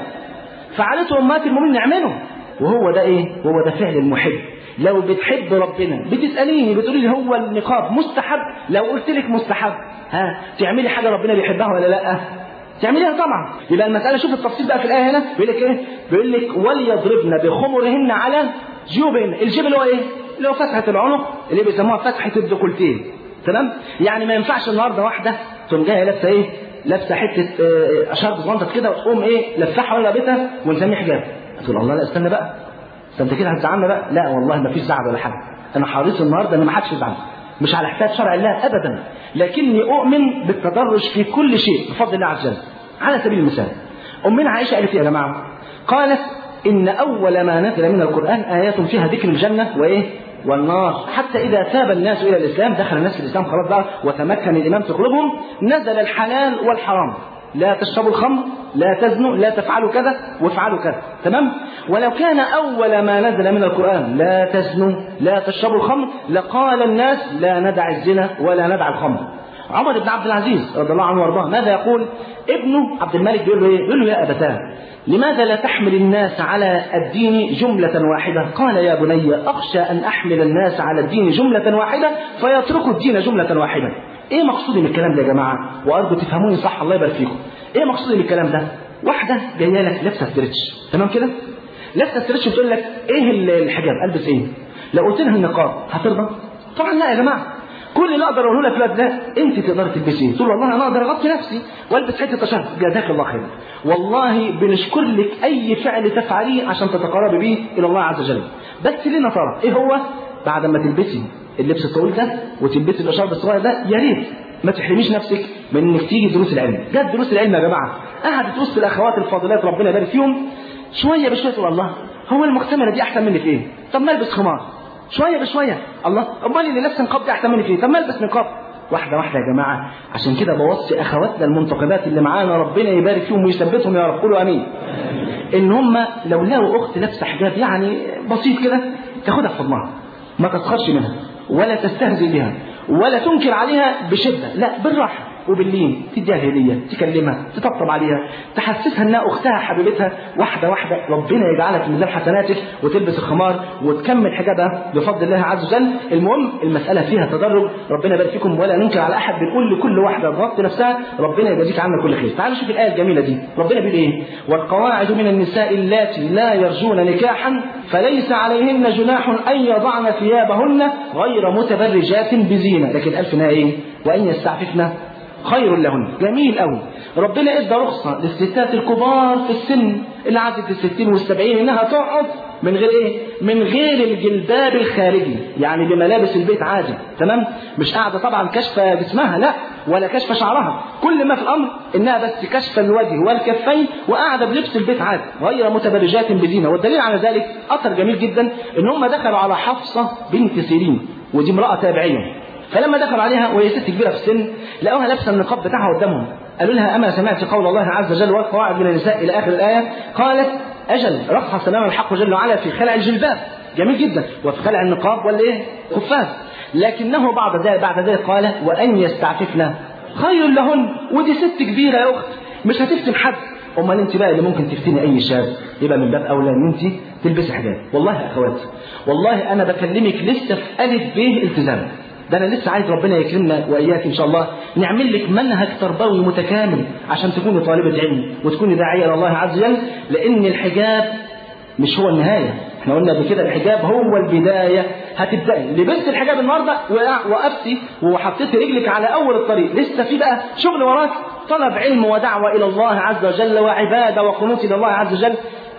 فعلته امهات المؤمنين نعمله، وهو ده ايه؟ وهو ده فعل المحب. لو بتحب ربنا بتساليني بتقولي لي هو النقاب مستحب؟ لو قلت لك مستحب ها تعملي حاجه ربنا بيحبها ولا لا؟ تعمليها طبعا. يبقى المساله شوف التفصيل بقى في الايه هنا بيقول لك ايه؟ بيقول لك وليضربن بخمرهن على جيوبهن. الجيب اللي هو ايه؟ اللي هو فتحه العنق اللي بيسموها فتحه الديكولتيه، تمام؟ يعني ما ينفعش النهارده واحده تقوم جايه لابسه ايه؟ لابسه حته اشارب صغنطه كده وتقوم ايه؟ لفحها ولا لابسها ونسميه حجاب. تقول الله لا استنى بقى، انت كده هتزعلنا بقى. لا والله ما فيش زعل ولا حاجه. انا حريص النهارده ان ما حدش يزعل، مش على حساب شرع الله ابدا، لكني اؤمن بالتدرج في كل شيء بفضل الله عز وجل. على سبيل المثال امنا عائشه قالت يا جماعه، قالت ان اول ما نزل من القران ايات فيها ذكر الجنه وايه؟ والنار، حتى اذا تاب الناس الى الاسلام، دخل الناس في الاسلام خلاص بقى وتمكن الايمان في قلوبهم، نزل الحلال والحرام. لا تشربوا الخمر، لا تزنوا، لا تفعلوا كذا وافعلوا كذا، تمام؟ ولو كان اول ما نزل من القران لا تزنوا لا تشربوا الخمر لقال الناس لا ندع الزنا ولا ندع الخمر. عمر بن عبد العزيز رضي الله عنه وارضاه ماذا يقول؟ ابنه عبد الملك بيقول له ايه؟ بيقول له يا ابتاه لماذا لا تحمل الناس على الدين جملة واحدة؟ قال يا بني اخشى ان احمل الناس على الدين جملة واحدة فيتركوا الدين جملة واحدة. ايه مقصودي من الكلام ده يا جماعه؟ وارجو تفهموني صح الله يبارك فيكم. ايه مقصودي من الكلام ده؟ واحده جايه لك لابسه ستريتش، تمام كده؟ لابسه ستريتش بتقول لك ايه الحجاب؟ البس ايه؟ لو قلت لها النقاب هترضى؟ طبعا لا يا جماعه. كل اللي اقدر اقوله لك لا، انت تقدري تلبسي ايه؟ تقول والله انا اقدر اغطي نفسي والبس حته تشهد، جزاك الله خير. والله بنشكر لك اي فعل تفعليه عشان تتقربي بيه الى الله عز وجل. بس لنا ترى ايه هو؟ بعد ما تلبسي اللبس الطويل ده وتلبسي الاشارب الصغير ده، يا ريت ما تحرميش نفسك من انك تيجي دروس العلم. جت دروس العلم يا جماعه، قعدت وسط الاخوات الفاضلات ربنا يبارك فيهم، شويه بشويه تقول الله هو المختمره دي احسن مني في ايه؟ طب ما البس خمار. شويه بشويه الله امال اللي لابسه نقاب دي احسن مني في ايه؟ طب ما البس نقاب. واحده واحده يا جماعه. عشان كده بوصي اخواتنا المنتقبات اللي معانا ربنا يبارك فيهم ويثبتهم يا رب، قولوا امين. ان هم لو لقوا اخت لابسه حجاب يعني بسيط كده تاخدها في حضنها، ما تسخرش منها ولا تستهزئ بها ولا تنكر عليها بشده، لا بالراحه وباللين، تديها هديه، تكلمها، تطبطب عليها، تحسسها انها اختها حبيبتها. واحده واحده ربنا يجعلها في ميزان حسناتك وتلبس الخمار وتكمل حجابها بفضل الله عز وجل. المهم المساله فيها تدرج، ربنا يبارك فيكم ولا ننكر على احد، بنقول لكل واحده تغطي نفسها ربنا يجازيك عنا كل خير. تعالوا شوف الايه الجميله دي، ربنا بيقول ايه؟ والقواعد من النساء اللاتي لا يرجون نكاحا فليس عليهن جناح ان يضعن ثيابهن غير متبرجات بزينه، لكن الف نها ايه؟ وان يستعففن خير لهن. جميل قوي. ربنا ادى رخصه للستات الكبار في السن اللي عدت الستين والسبعين انها تقعد من غير ايه؟ من غير الجلباب الخارجي، يعني بملابس البيت عادي، تمام؟ مش قاعده طبعا كشفه جسمها لا، ولا كشفه شعرها، كل ما في الامر انها بس كشف الوجه والكفين وقاعده بلبس البيت عادي غير متبرجات بزينه. والدليل على ذلك اثر جميل جدا ان هم دخلوا على حفصه بنت سيرين، ودي امراه تابعيه، فلما دخلوا عليها وهي ست كبيره في السن لقوها لابسه النقاب بتاعها قدامهم، قالوا لها اما سمعت قول الله عز وجل والقواعد من النساء الى اخر الايه؟ قالت اجل، رخص لنا الحق جل وعلا في خلع الجلباب، جميل جدا، وفي خلع النقاب ولا ايه؟ خفاف، لكنه بعد ذلك بعد ذلك قال وان يستعففن خير لهن. ودي ست كبيره يا اخت مش هتفتن حد، امال انت بقى اللي ممكن تفتني اي شاب، يبقى من باب اولى ان انت تلبسي حجاب. والله يا اخواتي والله انا بكلمك لسه في الف ب التزام، ده انا لسه عايز ربنا يكرمنا واياك ان شاء الله نعمل لك منهج تربوي متكامل عشان تكوني طالبه علم وتكوني داعيه الى الله عز وجل، لان الحجاب مش هو النهايه. احنا قلنا قبل كده الحجاب هو البدايه. هتبداي لبست الحجاب النهارده وقفتي وحطيتي رجلك على اول الطريق، لسه في بقى شغل وراك، طلب علم ودعوه الى الله عز وجل وعباده وقنوت الى الله عز وجل.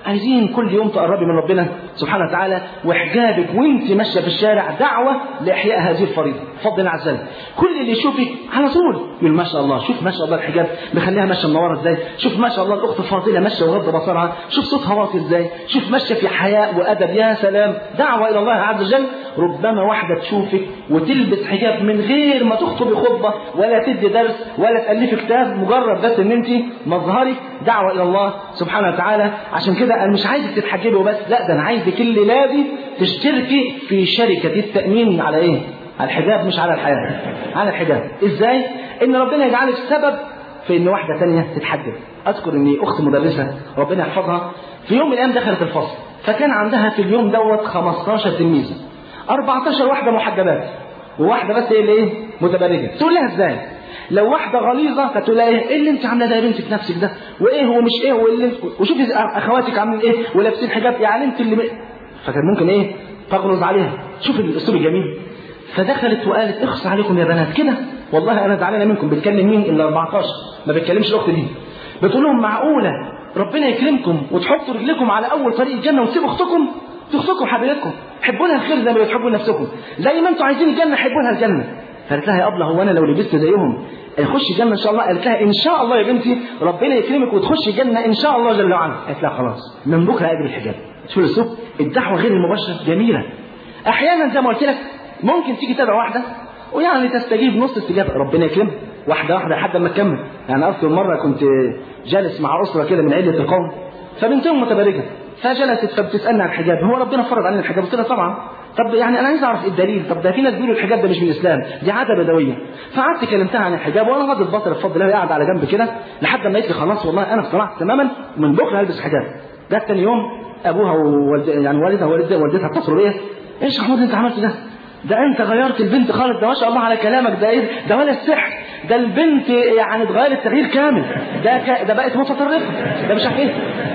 عايزين كل يوم تقربي من ربنا سبحانه وتعالى، وحجابك وانت ماشيه في الشارع دعوه لاحياء هذه الفريضه بفضل الله عز وجل. كل اللي يشوفك على طول يقول ما شاء الله، شوف ما شاء الله الحجاب مخليها ماشيه منوره ازاي، شوف ما شاء الله الاخت فاضله ماشيه وغض بصرها، شوف صوتها واطي ازاي، شوف ماشيه في حياء وادب، يا سلام. دعوه الى الله عز وجل. ربما واحده تشوفك وتلبس حجاب من غير ما تخطبي خطبه ولا تدي درس ولا تالفي كتاب، مجرد بس ان انت مظهرك دعوه الى الله سبحانه وتعالى. عشان كده انا مش عايزك تتحجبي وبس، لا ده انا عايزك الليله دي تشتركي في شركه التامين على ايه؟ على الحجاب، مش على الحياه، على الحجاب. ازاي؟ ان ربنا يجعلك سبب في ان واحده ثانيه تتحجب. اذكر اني اخت مدرسه ربنا يحفظها في يوم من الايام دخلت الفصل، فكان عندها في اليوم دوت خمستاشر تلميذه، أربعتاشر واحده محجبات وواحده بس هي اللي ايه؟ متبرجه. تقول لها ازاي؟ لو واحده غليظه فتقول لها ايه اللي انت عامله ده يا بنتي في نفسك ده، وايه هو مش ايه، واللي وشوفي اخواتك عاملين ايه ولابسين حجاب، يعني انت اللي م... فكان ممكن ايه؟ تغلظ عليها. شوف الاسلوب الجميل. فدخلت وقالت اخص عليكم يا بنات كده، والله انا زعلانه منكم. بتكلم مين؟ الا أربعتاشر، ما بتكلمش الاخت دي. بتقول لهم معقوله ربنا يكرمكم وتحطوا رجلكم على اول طريق الجنه وتسيبوا اختكم؟ اختكم حبيبتكم، حبوا لها الخير زي ما بتحبوا نفسكم، زي ما انتم عايزين الجنه حبوا لها الجنه. فقالت لها يا ابله هو انا لو لبست زيهم اخش الجنه ان شاء الله؟ قالت لها ان شاء الله يا بنتي ربنا يكرمك وتخشي الجنه ان شاء الله جل وعلا. قالت لها خلاص من بكره اجري الحجاب. شوف الاسلوب، الدعوه غير المباشره جميله. احيانا زي ما قلت لك ممكن تيجي تدعو واحده ويعني تستجيب نص استجابه، ربنا يكرمها واحده واحده لحد ما تكمل. يعني اذكر مره كنت جالس مع اسره كده من عده القوم، فبنتهم متبرجه، فجلست فبتسالني عن الحجاب، هو ربنا فرض علينا الحجاب؟ قلت لها طبعا. طب يعني انا عايز اعرف ايه الدليل؟ طب ده في ناس بيقولوا الحجاب ده مش من الاسلام، دي عاده بدويه. فقعدت كلمتها عن الحجاب وانا غضت بصري بفضل الله، قاعد على جنب كده لحد ما قالت لي خلاص والله انا اقتنعت تماما ومن بكره هلبس حجاب. جت ثاني يوم ابوها ووالد يعني والدها والدتها والدتها اتصلوا بيا، ايش يا محمود انت عملت ده؟ ده انت غيرت البنت خالص، ده ما شاء الله على كلامك، ده ايه ده ولا السحر، ده البنت يعني اتغيرت تغيير كامل، ده ك... ده بقت متطرفه، ده مش عارف ايه.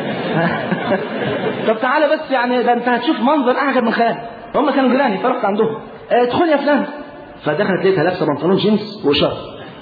طب تعالى بس يعني ده انت هتشوف منظر اعجب من خيالك. هم كانوا جيراني فرحت عندهم، ادخل يا فلان. فدخلت لقيتها لابسه بنطلون جينز وشارب.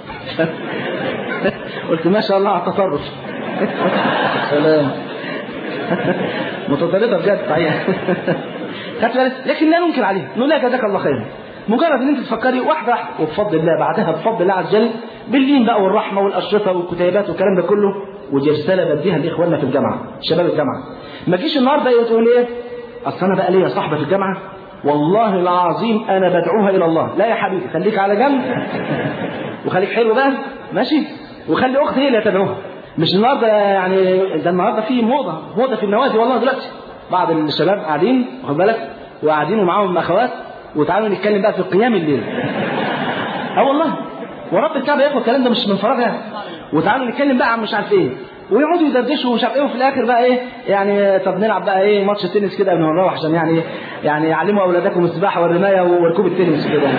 قلت ما شاء الله على التصرف. سلام. متطرفه بجد صحيح. خدت بالك؟ لكن لا ننكر عليه، نقول لها جزاك الله خيرا. مجرد ان انت تفكري واحده واحده وبفضل الله بعدها بفضل الله عز وجل باللين بقى والرحمه والاشرطه والكتيبات والكلام ده كله، ودي رساله بديها لاخواننا في الجامعه، شباب الجامعه. ما تجيش النهارده تقول ايه؟ اصل انا بقى ليا صاحبه في الجامعه والله العظيم انا بدعوها الى الله. لا يا حبيبي خليك على جنب وخليك حلو بقى ماشي، وخلي اختي هي اللي تدعوها. مش النهارده يعني، ده النهارده في موضه موضه في النوادي والله دلوقتي. بعض الشباب قاعدين واخد بالك وقاعدين ومعاهم اخوات وتعالوا نتكلم بقى في قيام الليل. اه والله ورب الكعبه يا اخوه الكلام ده مش من فراغ يعني. وتعالوا نتكلم بقى عن مش عارف ايه، ويقعدوا يدردشوا ومش عارف ايه، وفي الاخر بقى ايه يعني طب نلعب بقى ايه ماتش تنس كده قبل ما نروح عشان يعني يعني يعلموا اولادكم السباحه والرمايه وركوب التنس كده.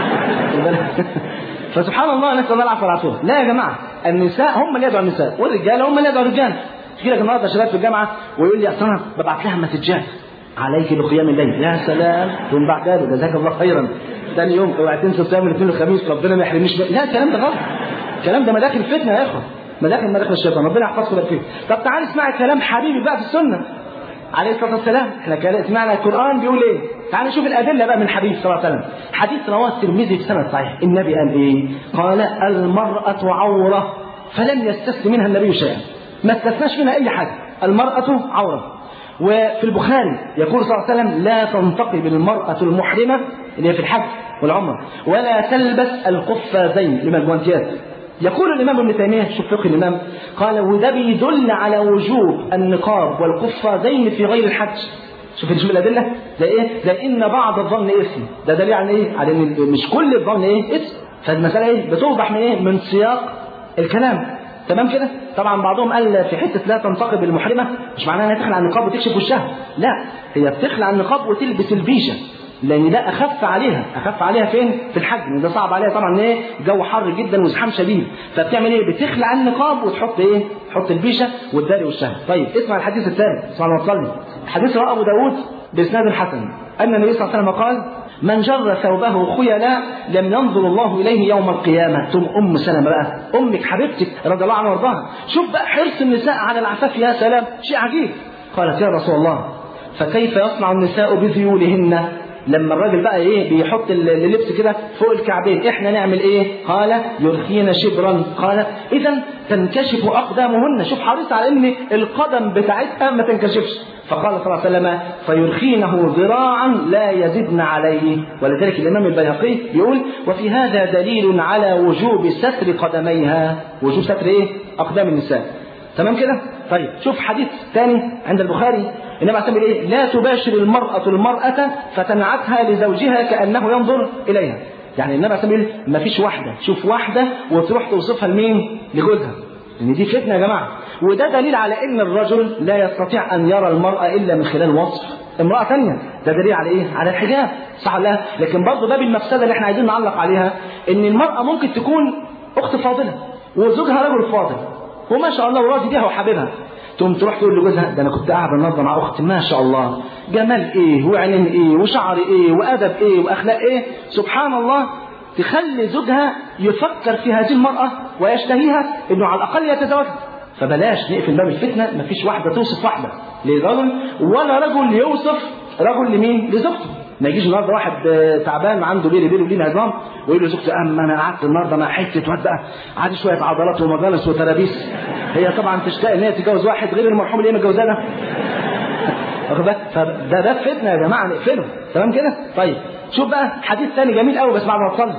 فسبحان الله نسال الله العفو والعافيه. لا يا جماعه النساء هم اللي يدعوا النساء والرجاله هم اللي يدعوا الرجال. تجي لك النهارده شباب في الجامعه ويقول لي اصل انا ببعت لها مسجات عليك بقيام الليل. يا سلام، ثم بعد ذلك جزاك الله خيرا. ثاني يوم اوعى تنسوا صيام الاثنين والخميس ربنا ما يحرمنيش. لا الكلام ده غلط، الكلام ده مداخل فتنه يا اخوه، مداخل مداخل الشيطان، ربنا يحفظكم فيه. طب تعالى اسمعي كلام حبيبي بقى في السنه عليه الصلاه والسلام. احنا سمعنا القران بيقول ايه، تعالى نشوف الادله بقى من حبيب صلى الله عليه وسلم. حديث رواه الترمذي في سند صحيح. النبي قال ايه؟ قال المراه عوره فلم يستثن منها النبي شيئا، ما استثناش منها اي حاجه، المراه عوره. وفي البخاري يقول صلى الله عليه وسلم لا تنتقب المرأة المحرمة اللي هي في الحج والعمرة ولا تلبس القفازين لمجوانتيات. يقول الإمام ابن تيمية شوف فقه الإمام، قال وده بيدل على وجوب النقاب والقفازين في غير الحج. شوف شوف الأدلة زي إيه؟ زي إن بعض الظن إثم، ده دليل على إيه؟ على إن مش كل الظن إيه؟ إثم. فالمسألة إيه؟ بتوضح من إيه؟ من سياق الكلام. تمام كده؟ طبعا بعضهم قال في حته لا تنتقب المحرمه مش معناها انها تخلع النقاب وتكشف وشها، لا هي بتخلع النقاب وتلبس البيشه، لان ده اخف عليها، اخف عليها فين؟ في الحج، ده صعب عليها طبعا ايه؟ جو حر جدا وزحام شديد، فبتعمل ايه؟ بتخلع النقاب وتحط ايه؟ تحط البيشه وتداري وشها. طيب اسمع الحديث الثالث، اسمع وصلني. حديث رواه ابو داود باسناد حسن ان النبي صلى الله عليه وسلم قال من جر ثوبه خيلاء لم ينظر الله اليه يوم القيامه. ثم ام سلمة بقى امك حبيبتك رضي الله عنها وارضاها، شوف بقى حرص النساء على العفاف، يا سلام شيء عجيب. قالت يا رسول الله فكيف يصنع النساء بذيولهن؟ لما الراجل بقى ايه بيحط اللبس كده فوق الكعبين احنا نعمل ايه؟ قال يرخين شبرا. قال اذا تنكشف اقدامهن. شوف حريص على ان القدم بتاعتها ما تنكشفش. فقال صلى الله عليه وسلم فيرخينه ذراعا لا يزدن عليه. ولذلك الامام البيهقي يقول وفي هذا دليل على وجوب ستر قدميها. وجوب ستر ايه؟ اقدام النساء. تمام كده؟ طيب شوف حديث ثاني عند البخاري النبي عليه ايه؟ لا تباشر المرأة المرأة فتنعتها لزوجها كأنه ينظر إليها. يعني النبي عليه ايه؟ ما فيش واحدة شوف واحدة وتروح توصفها لمين؟ لجوزها. لأن دي فتنة يا جماعة. وده دليل على إن الرجل لا يستطيع أن يرى المرأة إلا من خلال وصف امرأة ثانية. ده دليل على إيه؟ على الحجاب. صح ولا لا؟ لكن برضه باب المفسدة اللي احنا عايزين نعلق عليها إن المرأة ممكن تكون أخت فاضلة وزوجها رجل فاضل وما شاء الله وراضي بيها وحبيبها، تقوم تروح تقول لجوزها ده انا كنت قاعده النهارده مع اختي ما شاء الله جمال ايه وعينين ايه وشعر ايه وادب ايه واخلاق ايه. سبحان الله تخلي زوجها يفكر في هذه المراه ويشتهيها انه على الاقل يتزوجها. فبلاش نقفل باب الفتنه. مفيش واحده توصف واحده لرجل ولا رجل يوصف رجل لمين؟ لزوجته. ما يجيش النهارده واحد تعبان عنده بيلي بيلي وليه نظام ويقول له زوجته اما انا قعدت النهارده مع حته واد بقى عادي شويه عضلات ومجالس وترابيس. هي طبعا تشتاق ان هي تتجوز واحد غير المرحوم اللي هي متجوزاه ده. واخد بالك؟ فده ده فتنه يا جماعه نقفله. تمام كده؟ طيب شوف بقى حديث ثاني جميل قوي بس بعد ما تصلي.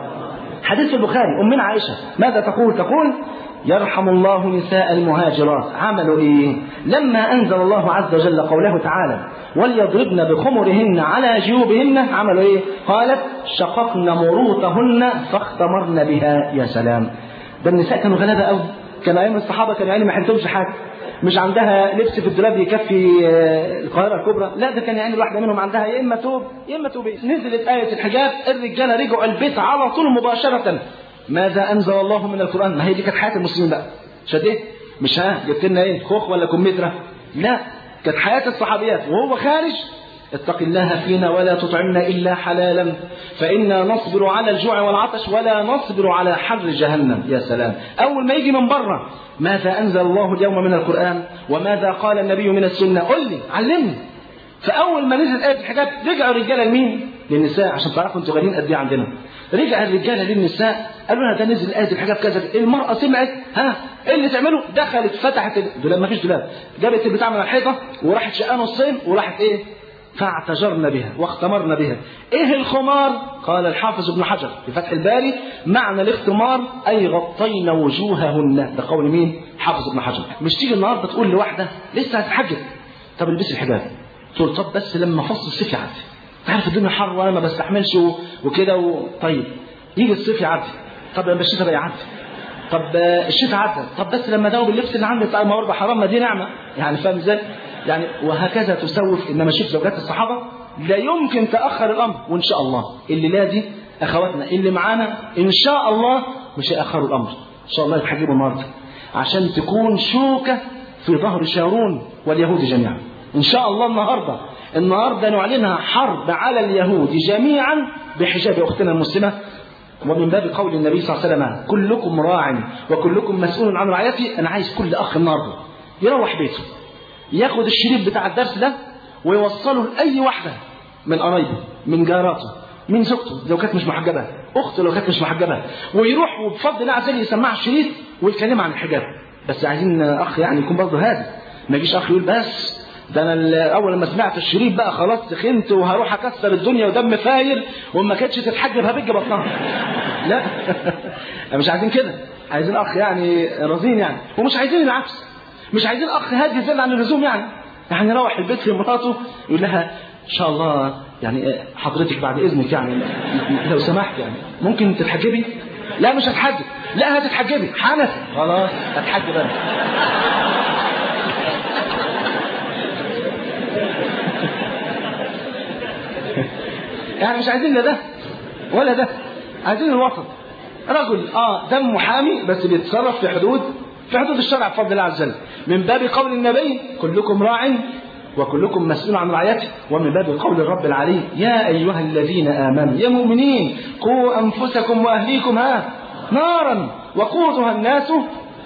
حديث في البخاري امنا عائشه ماذا تقول؟ تقول يرحم الله نساء المهاجرات. عملوا ايه؟ لما انزل الله عز وجل قوله تعالى وليضربن بخمرهن على جيوبهن عملوا ايه؟ قالت شققن مروطهن فاختمرن بها. يا سلام. ده النساء كانوا غلابه قوي. كان ايام الصحابه كانوا يعني ما حلتهمش حاجه. مش عندها لبس في الدولاب يكفي القاهره الكبرى، لا ده كان يعني الواحده منهم عندها يا اما ثوب يا اما ثوبين. نزلت ايه الحجاب الرجاله رجعوا البيت على طول مباشره. ماذا انزل الله من القران؟ ما هي دي كانت حياه المسلمين بقى. مش ايه؟ مش ها جبت لنا ايه خوخ ولا كمثرى؟ لا كانت حياه الصحابيات وهو خارج اتق الله فينا ولا تطعمنا الا حلالا فانا نصبر على الجوع والعطش ولا نصبر على حر جهنم. يا سلام. اول ما يجي من بره ماذا انزل الله اليوم من القران وماذا قال النبي من السنه؟ قل لي علمني. فاول ما نزل ايه الحجاب رجعوا الرجاله لمين؟ للنساء. عشان تعرفوا انتوا غاليين قد ايه عندنا. رجع الرجاله للنساء قالوا لها ده نزل ايه الحجاب كذا. المراه سمعت ها ايه اللي تعمله؟ دخلت فتحت الدولاب ما فيش دولاب جابت البتاع من الحيطه وراحت شقاه نصين وراحت ايه فاعتجرن بها واختمرن بها. ايه الخمار؟ قال الحافظ ابن حجر في فتح الباري معنى الاختمار اي غطين وجوههن. ده قول مين؟ حافظ ابن حجر. مش تيجي النهارده تقول لواحده لسه هتتحجب طب البسي الحجاب تقول طب بس لما فصل الصيف يعدي تعرف الدنيا حر وانا ما بستحملش وكده و... طيب يجي الصيف يعدي طب لما الشتاء بقى يعدي طب الشتاء عدى طب بس لما داوب اللبس اللي عندي طيب ما هو حرام ما دي نعمه يعني فاهم ازاي؟ يعني وهكذا تسوف. انما شوف زوجات الصحابه لا يمكن تاخر الامر. وان شاء الله اللي لا دي اخواتنا اللي معانا ان شاء الله مش هياخروا الامر. ان شاء الله يتحجبوا النهارده عشان تكون شوكه في ظهر شارون واليهود جميعا. ان شاء الله النهارده النهارده نعلنها حرب على اليهود جميعا بحجاب اختنا المسلمه. ومن باب قول النبي صلى الله عليه وسلم كلكم راع وكلكم مسؤول عن رعيته. انا عايز كل اخ النهارده يروح بيته ياخد الشريط بتاع الدرس ده ويوصله لاي واحده من قرايبه من جاراته من زوجته لو كانت مش محجبه اخته لو كانت مش محجبه ويروح وبفضل الله عز وجل يسمعها الشريط ويتكلم عن الحجاب. بس عايزين اخ يعني يكون برضه هادي. ما يجيش اخ يقول بس ده انا اول لما سمعت الشريط بقى خلاص سخنت وهروح اكسر الدنيا ودم فاير وما كانتش تتحجب هبج بطنها. لا مش عايزين كده. عايزين اخ يعني رزين يعني. ومش عايزين العكس. مش عايزين اخ هادي زيادة عن اللزوم يعني. يعني يروح البيت لمراته يقول لها ان شاء الله يعني حضرتك بعد اذنك يعني لو سمحت يعني ممكن تتحجبي؟ لا مش هتحجب. لا هتتحجبي حنفي خلاص هتحجب انا. يعني مش عايزين لا ده ولا ده. عايزين الوسط. رجل اه دم محامي بس بيتصرف في حدود في حدود الشرع بفضل الله عز وجل. من باب قول النبي كلكم راع وكلكم مسؤول عن رعيته. ومن باب قول الرب العلي يا ايها الذين امنوا يا مؤمنين قوا انفسكم واهليكم ها نارا وقودها الناس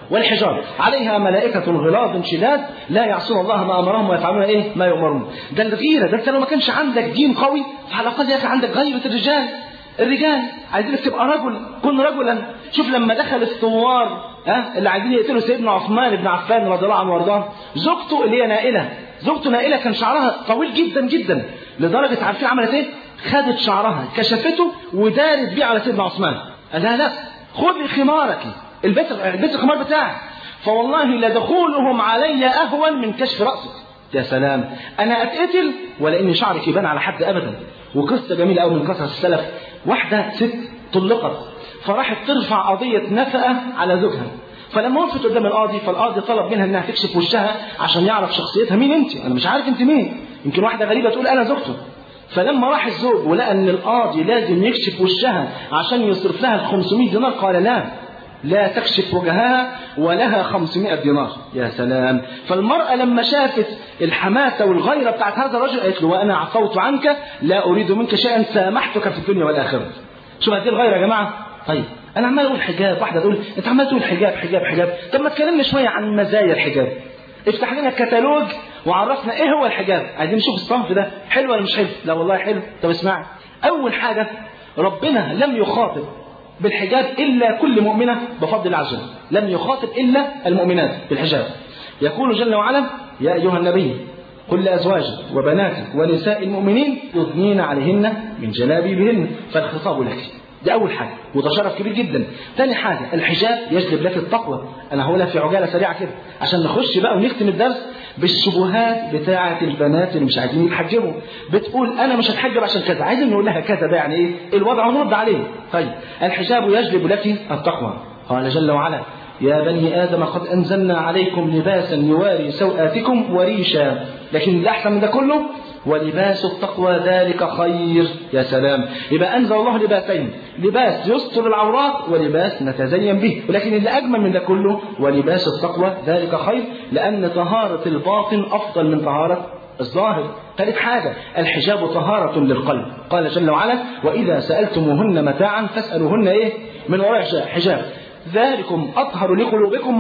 والحجارة عليها ملائكة غلاظ شداد لا يعصون الله ما أمرهم ويفعلون إيه ما يؤمرون. ده الغيرة، ده أنت لو ما كانش عندك دين قوي فعلى الأقل يا أخي عندك غيرة الرجال. الرجال عايزينك تبقى رجل، كن رجلا. شوف لما دخل الثوار ها اللي عايزين يقتلوا سيدنا عثمان بن عفان رضي الله عنه وارضاه، زوجته اللي هي نائلة، زوجته نائلة كان شعرها طويل جدا جدا لدرجة عارفين عملت ايه؟ خدت شعرها كشفته ودارت بيه على سيدنا عثمان. قال لها لا خذي خمارك، البس البس الخمار بتاعك، فوالله لدخولهم علي اهون من كشف راسك. يا سلام، انا اتقتل ولا ان شعرك يبان على حد ابدا. وقصه جميله قوي من قصص السلف، واحده ست طلقت فراحت ترفع قضيه نفقه على زوجها، فلما وقفت قدام القاضي فالقاضي طلب منها انها تكشف وشها عشان يعرف شخصيتها. مين انت؟ انا مش عارف انت مين، يمكن واحده غريبه تقول انا زوجته. فلما راح الزوج ولقى ان القاضي لازم يكشف وشها عشان يصرف لها ال خمسمائة دينار، قال لا لا تكشف وجهها ولها خمسمائة دينار. يا سلام. فالمرأة لما شافت الحماسة والغيرة بتاعت هذا الرجل قالت له وانا عفوت عنك لا اريد منك شيئا سامحتك في الدنيا والاخره. شوف هذه الغيرة يا جماعة. طيب انا عمال اقول حجاب، واحده تقول انت عمال تقول حجاب حجاب حجاب، طب ما تكلمنا شويه عن مزايا الحجاب. افتح لنا كتالوج وعرفنا ايه هو الحجاب. عايزين نشوف الصنف ده حلو ولا مش حلو. لا والله حلو. طب اسمعي، اول حاجه ربنا لم يخاطب بالحجاب الا كل مؤمنه بفضل الله عز وجل، لم يخاطب الا المؤمنات بالحجاب. يقول جل وعلا يا ايها النبي قل لازواجك وبناتك ونساء المؤمنين يثنين عليهن من جلابيبهن فالخطاب لك. ده أول حاجة وده شرف كبير جدا. ثاني حاجة الحجاب يجلب لك التقوى. أنا هقولها في عجالة سريعة كده عشان نخش بقى ونختم الدرس بالشبهات بتاعة البنات اللي مش عايزين يتحجبوا. بتقول أنا مش هتحجب عشان كذا، عايزين نقول لها كذا، ده يعني إيه الوضع ونرد عليه. طيب الحجاب يجلب لك التقوى. قال جل وعلا يا بني آدم قد أنزلنا عليكم لباسا يواري سوآتكم وريشا، لكن الأحسن من ده كله ولباس التقوى ذلك خير. يا سلام، يبقى أنزل الله لباسين، لباس يستر العورات ولباس نتزين به، ولكن اللي أجمل من ده كله ولباس التقوى ذلك خير، لأن طهارة الباطن أفضل من طهارة الظاهر. ثالث حاجة الحجاب طهارة للقلب. قال جل وعلا وإذا سألتموهن متاعا فاسألوهن إيه من وراء حجاب ذلكم أطهر لقلوبكم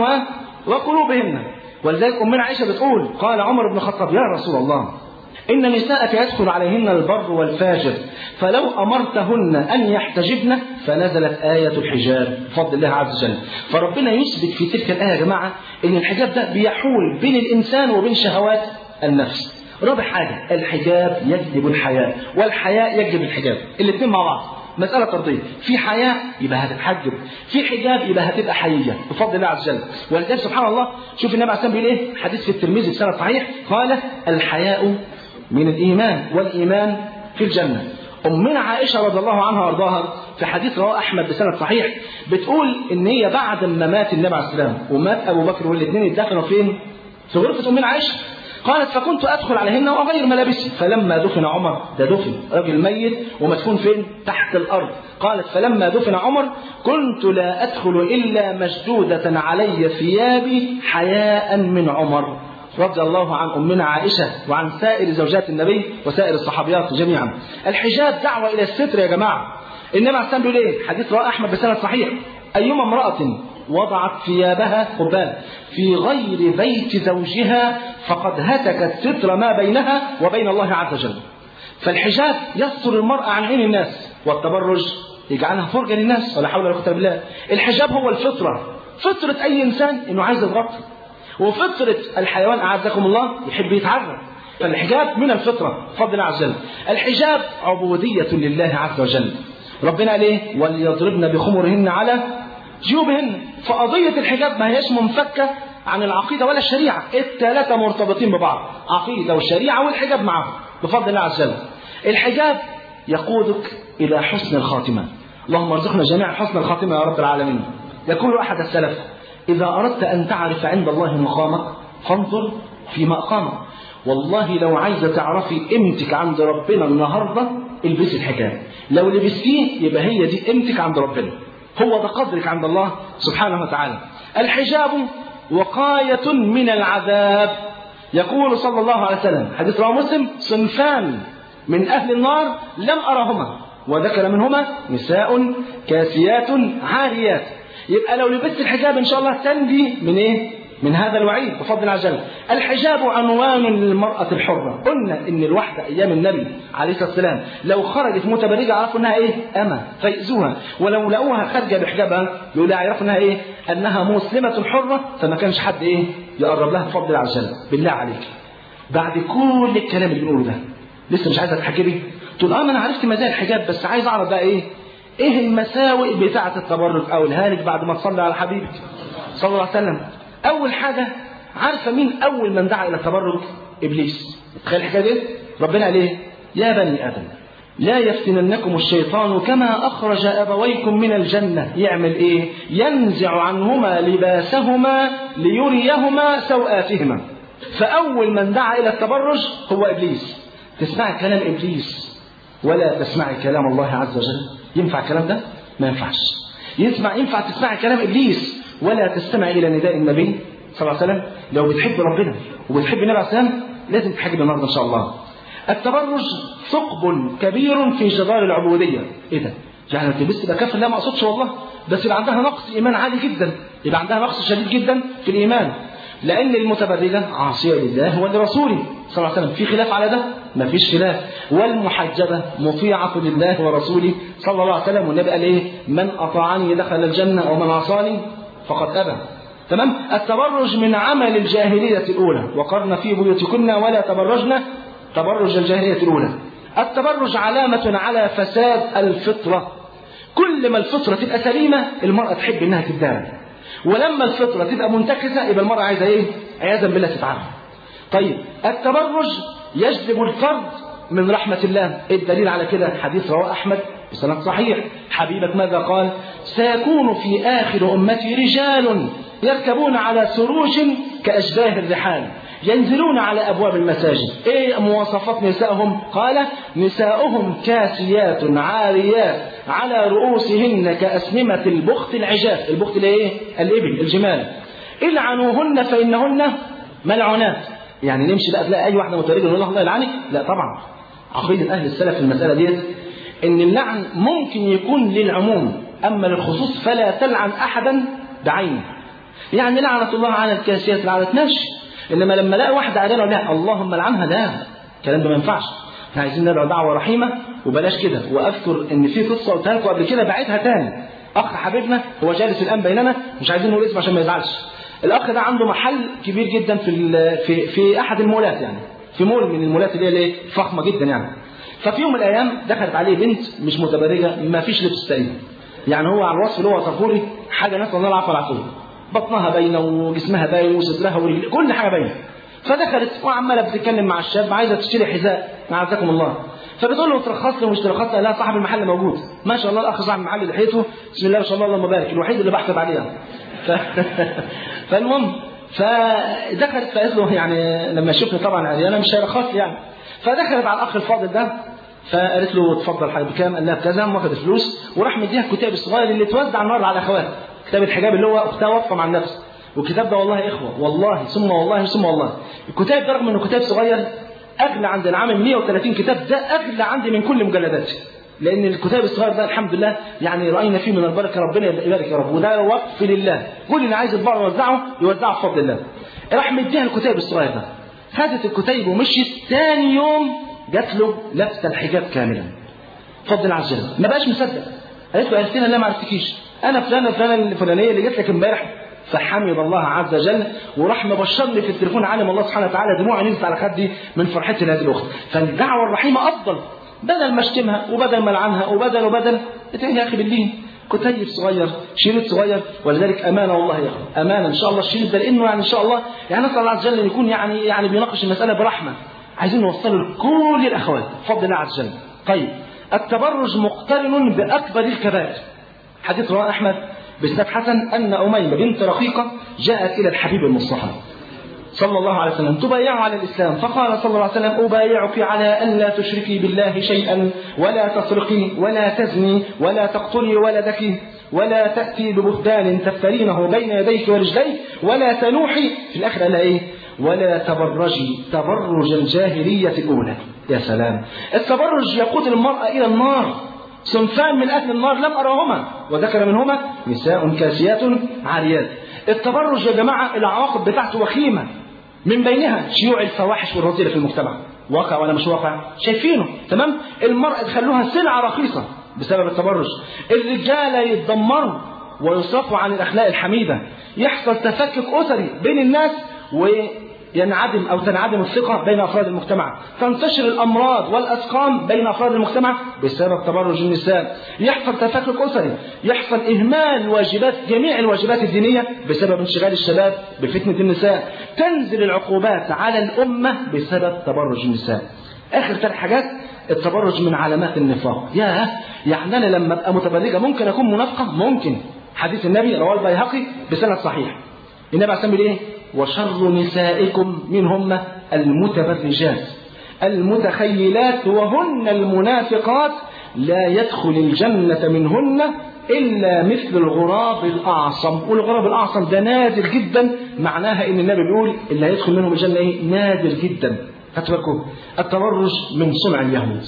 وقلوبهن. ولذلك أمنا عائشة بتقول قال عمر بن الخطاب يا رسول الله إن نساءك يدخل عليهن البر والفاجر فلو أمرتهن أن يحتجبن فنزلت آية الحجاب بفضل الله عز وجل. فربنا يثبت في تلك الآية يا جماعة إن الحجاب ده بيحول بين الإنسان وبين شهوات النفس. رابع حاجة الحجاب يجلب الحياء والحياء يجلب الحجاب، الاثنين مع بعض مسألة طردية. في حياء يبقى هتتحجب، في حجاب يبقى هتبقى حيية بفضل الله عز وجل. ولذلك سبحان الله شوف النبي عليه الصلاة والسلام بيقول ايه حديث في الترمذي بسند صحيح قال الحياء من الإيمان والإيمان في الجنة. أمنا عائشة رضي الله عنها وارضاها في حديث رواه أحمد بسند صحيح بتقول إن هي بعد ما مات النبي عليه الصلاة والسلام ومات أبو بكر والاثنين اتدفنوا فين؟ في غرفة أمنا عائشة. قالت فكنت أدخل عليهن وأغير ملابسي فلما دفن عمر، ده دفن راجل ميت ومدفون فين؟ تحت الأرض. قالت فلما دفن عمر كنت لا أدخل إلا مشدودة علي ثيابي حياء من عمر رضي الله عن أمنا عائشة وعن سائر زوجات النبي وسائر الصحابيات جميعا. الحجاب دعوة إلى الستر يا جماعة. النبي عليه الصلاة والسلام بيقول ايه حديث رواه أحمد بسند صحيح أيما امرأة وضعت ثيابها قبال في غير بيت زوجها فقد هتكت ستر ما بينها وبين الله عز وجل. فالحجاب يستر المرأة عن عين الناس والتبرج يجعلها فرجة للناس ولا حول ولا قوة إلا بالله. الحجاب هو الفطرة، فطرة أي إنسان إنه عايز يتغطي، وفطرة الحيوان أعزكم الله يحب يتعرف. فالحجاب من الفطرة بفضل الله عز وجل. الحجاب عبودية لله عز وجل. ربنا قال ايه وليضربن بخمرهن على جيوبهن. فقضية الحجاب ما هيش منفكة عن العقيدة ولا الشريعة، الثلاثة مرتبطين ببعض، عقيدة والشريعة والحجاب معهم بفضل الله عز وجل. الحجاب يقودك إلى حسن الخاتمة. اللهم ارزقنا جميعا حسن الخاتمة يا رب العالمين. يقول أحد السلف إذا أردت أن تعرف عند الله مقامك فانظر في مقامك. والله لو عايزة تعرفي قيمتك عند ربنا النهاردة البسي الحجاب، لو لبستيه يبقى هي دي قيمتك عند ربنا، هو ده قدرك عند الله سبحانه وتعالى. الحجاب وقاية من العذاب. يقول صلى الله عليه وسلم حديث رواه مسلم صنفان من أهل النار لم أرهما وذكر منهما نساء كاسيات عاريات يبقى لو لبست الحجاب ان شاء الله تنجي من ايه؟ من هذا الوعيد بفضل الله عز وجل. الحجاب عنوان للمرأة الحرة. قلنا ان الواحدة ايام النبي عليه الصلاة والسلام لو خرجت متبرجة عرفوا انها ايه؟ أما فيأذوها، ولو لقوها خارجة بحجابها يقول يعرفوا انها ايه؟ انها مسلمة حرة، فما كانش حد ايه؟ يقرب لها بفضل الله عز وجل. بالله عليك بعد كل الكلام اللي بنقوله ده لسه مش عايزة تحجبي؟ تقول اه ما انا عرفت مزايا الحجاب بس عايز اعرف بقى ايه؟ ايه المساوئ بتاعة التبرج؟ اقولها لك بعد ما تصلي على حبيبك صلى الله عليه وسلم. أول حاجة عارفة مين أول من دعا إلى التبرج؟ إبليس. تخيل الحكاية دي؟ ربنا قال إيه؟ يا بني آدم لا يفتننكم الشيطان كما أخرج أبويكم من الجنة. يعمل إيه؟ ينزع عنهما لباسهما ليريهما سوآتهما. فأول من دعا إلى التبرج هو إبليس. تسمعي كلام إبليس ولا تسمعي كلام الله عز وجل؟ ينفع الكلام ده؟ ما ينفعش. يسمع ينفع تسمعي كلام إبليس ولا تستمع إلى نداء النبي صلى الله عليه وسلم؟ لو بتحب ربنا وبتحب النبي عليه الصلاة والسلام لازم تحجب النهارده إن شاء الله. التبرج ثقب كبير في جدار العبودية. إيه ده؟ يعني ما تلبسش يبقى كافر؟ لا ما أقصدش والله، بس يبقى عندها نقص إيمان عالي جدا، يبقى عندها نقص شديد جدا في الإيمان، لأن المتبرجة عاصية لله ولرسوله صلى الله عليه وسلم. في خلاف على ده؟ ما فيش خلاف. والمحجبة مطيعة لله ورسوله صلى الله عليه وسلم، والنبي قال إيه؟ من أطاعني دخل الجنة ومن عصاني فقد أبى. تمام؟ التبرج من عمل الجاهلية الأولى، وقرن في بيوتكن ولا تبرجن تبرج الجاهلية الأولى. التبرج علامة على فساد الفطرة. كل ما الفطرة تبقى سليمة المرأة تحب إنها تتدارى، ولما الفطرة تبقى منتكسة يبقى المرأة عايزة إيه؟ عياذا بالله تتعامل. طيب التبرج يجلب الفرد من رحمة الله. الدليل على كده حديث رواه أحمد بسند صحيح. حبيبك ماذا قال؟ سيكون في آخر أمتي رجال يركبون على سروج كأشباه الرحال ينزلون على أبواب المساجد. إيه مواصفات نسائهم؟ قال نساؤهم كاسيات عاريات على رؤوسهن كأسنمة البخت العجاف. البخت اللي إيه؟ الإبل الجمال. العنوهن فإنهن ملعونات. يعني نمشي بقى تلاقي أي واحدة متبرجة نقول الله يلعنك؟ لا طبعا. عقيدة أهل السلف في المسألة دي إن اللعن ممكن يكون للعموم، أما للخصوص فلا تلعن أحدا بعينه. يعني لعنة الله على الكاسيات لعنتناش، إنما لما لاقي واحدة عريانة لا اللهم لعنها، لا الكلام ده ما ينفعش. احنا عايزين ندعو دعوة رحيمة وبلاش كده. وأذكر إن في قصة قلتها لكم قبل كده بعيدها تاني. أخ حبيبنا هو جالس الآن بيننا، مش عايزين نقول اسمه عشان ما يزعلش. الأخ ده عنده محل كبير جدا في في في أحد المولات، يعني في مول من المولات اللي هي فخمة جدا يعني. ففي يوم من الأيام دخلت عليه بنت مش متبرجة، ما فيش لبس تقريبا، يعني هو على الوصف اللي هو وصفه لي حاجة نسأل الله العفو والعافية، بطنها باينه وجسمها باين وصدرها ورجل كل حاجه باينه. فدخلت وعماله بتتكلم مع الشاب عايزه تشتري حذاء عزكم الله، فبتقول له ترخص له ومش ترخص له. لا صاحب المحل موجود ما شاء الله، الاخ صاحب المحل لحيته بسم الله ما شاء الله اللهم بارك، الوحيد اللي بحسب عليها. ف... فالمهم فدخلت فقالت له يعني لما شفني طبعا عريانه مش هيرخص يعني. فدخلت على الاخ الفاضل ده فقالت له اتفضل حاجه بكام؟ قال لها بكذا، واخد فلوس وراح مديها الكتاب الصغير اللي اتوزع النهارده على اخوات، كتاب الحجاب اللي هو اختها واقفه مع النفس. والكتاب ده والله اخوه والله ثم والله ثم والله الكتاب ده رغم انه كتاب صغير اغلى عند العامل مئة وثلاثين كتاب، ده اغلى عندي من كل مجلداتي، لان الكتاب الصغير ده الحمد لله يعني راينا فيه من البركه، ربنا يبارك يا رب. وده وقف لله، كل اللي عايز يطبعه يوزعه يوزعه بفضل الله. راح مديها الكتاب الصغير ده، خدت الكتيب ومشيت. ثاني يوم جات له لابسه الحجاب كاملا بفضل الله عز وجل. ما بقاش مصدق، قالت له عرفتنا؟ لا ما عرفتكيش، انا فلانه فلانه الفلانيه اللي جت لك امبارح. فحمد الله عز وجل وراح مبشرني في التليفون، علم الله سبحانه وتعالى دموعي نزلت على خدي من فرحتي لهذه الاخت. فالدعوه الرحيمه افضل، بدل ما اشتمها وبدل ما العنها وبدل وبدل اتقي يا اخي باللين، كتيب صغير شريط صغير. ولذلك امانه والله يا اخي امانه ان شاء الله الشريط ده، لانه يعني ان شاء الله يعني نسال الله عز وجل ان يكون يعني يعني بيناقش المساله برحمه، عايزين نوصله لكل الاخوات بفضل الله عز وجل. طيب التبرج مقترن باكبر الكبائر. حديث رواه احمد بإسناد حسن أن أميمة بنت رقيقة جاءت إلى الحبيب المصطفى صلى الله عليه وسلم تبايعه على الإسلام، فقال صلى الله عليه وسلم أبايعك على أن لا تشركي بالله شيئا ولا تسرقي ولا تزني ولا تقتلي ولدك ولا تأتي ببهتان تفترينه بين يديك ورجليك ولا تنوحي. في الآخر قال إيه؟ ولا تبرجي تبرج الجاهلية الأولى. يا سلام، التبرج يقود المرأة إلى النار صنفان من أهل النار لم أراهما وذكر منهما نساء كاسيات عاريات. التبرج يا جماعة العواقب بتاعته وخيمة، من بينها شيوع الفواحش والرذيلة في المجتمع. واقع ولا مش واقع؟ شايفينه تمام؟ المرأة تخلوها سلعة رخيصة بسبب التبرج. الرجالة يتدمروا ويصرفوا عن الأخلاق الحميدة، يحصل تفكك أسري بين الناس وينعدم أو تنعدم الثقة بين أفراد المجتمع، تنتشر الأمراض والأسقام بين أفراد المجتمع بسبب تبرج النساء، يحصل تفكك أسري، يحصل إهمال واجبات جميع الواجبات الدينية بسبب انشغال الشباب بفتنة النساء، تنزل العقوبات على الأمة بسبب تبرج النساء. آخر ثلاث حاجات، التبرج من علامات النفاق. ياه، يعني أنا لما أبقى متبرجة ممكن أكون منافقة؟ ممكن. حديث النبي رواه البيهقي بسند صحيح، النبي عليه ايه؟ وشر نسائكم منهن المتبرجات المتخيلات وهن المنافقات لا يدخل الجنة منهن إلا مثل الغراب الأعصم. والغراب الأعصم ده نادر جدا، معناها إن النبي بيقول اللي هيدخل منهم الجنة إيه؟ نادر جدا. فتبركوا التبرج من صنع اليهود.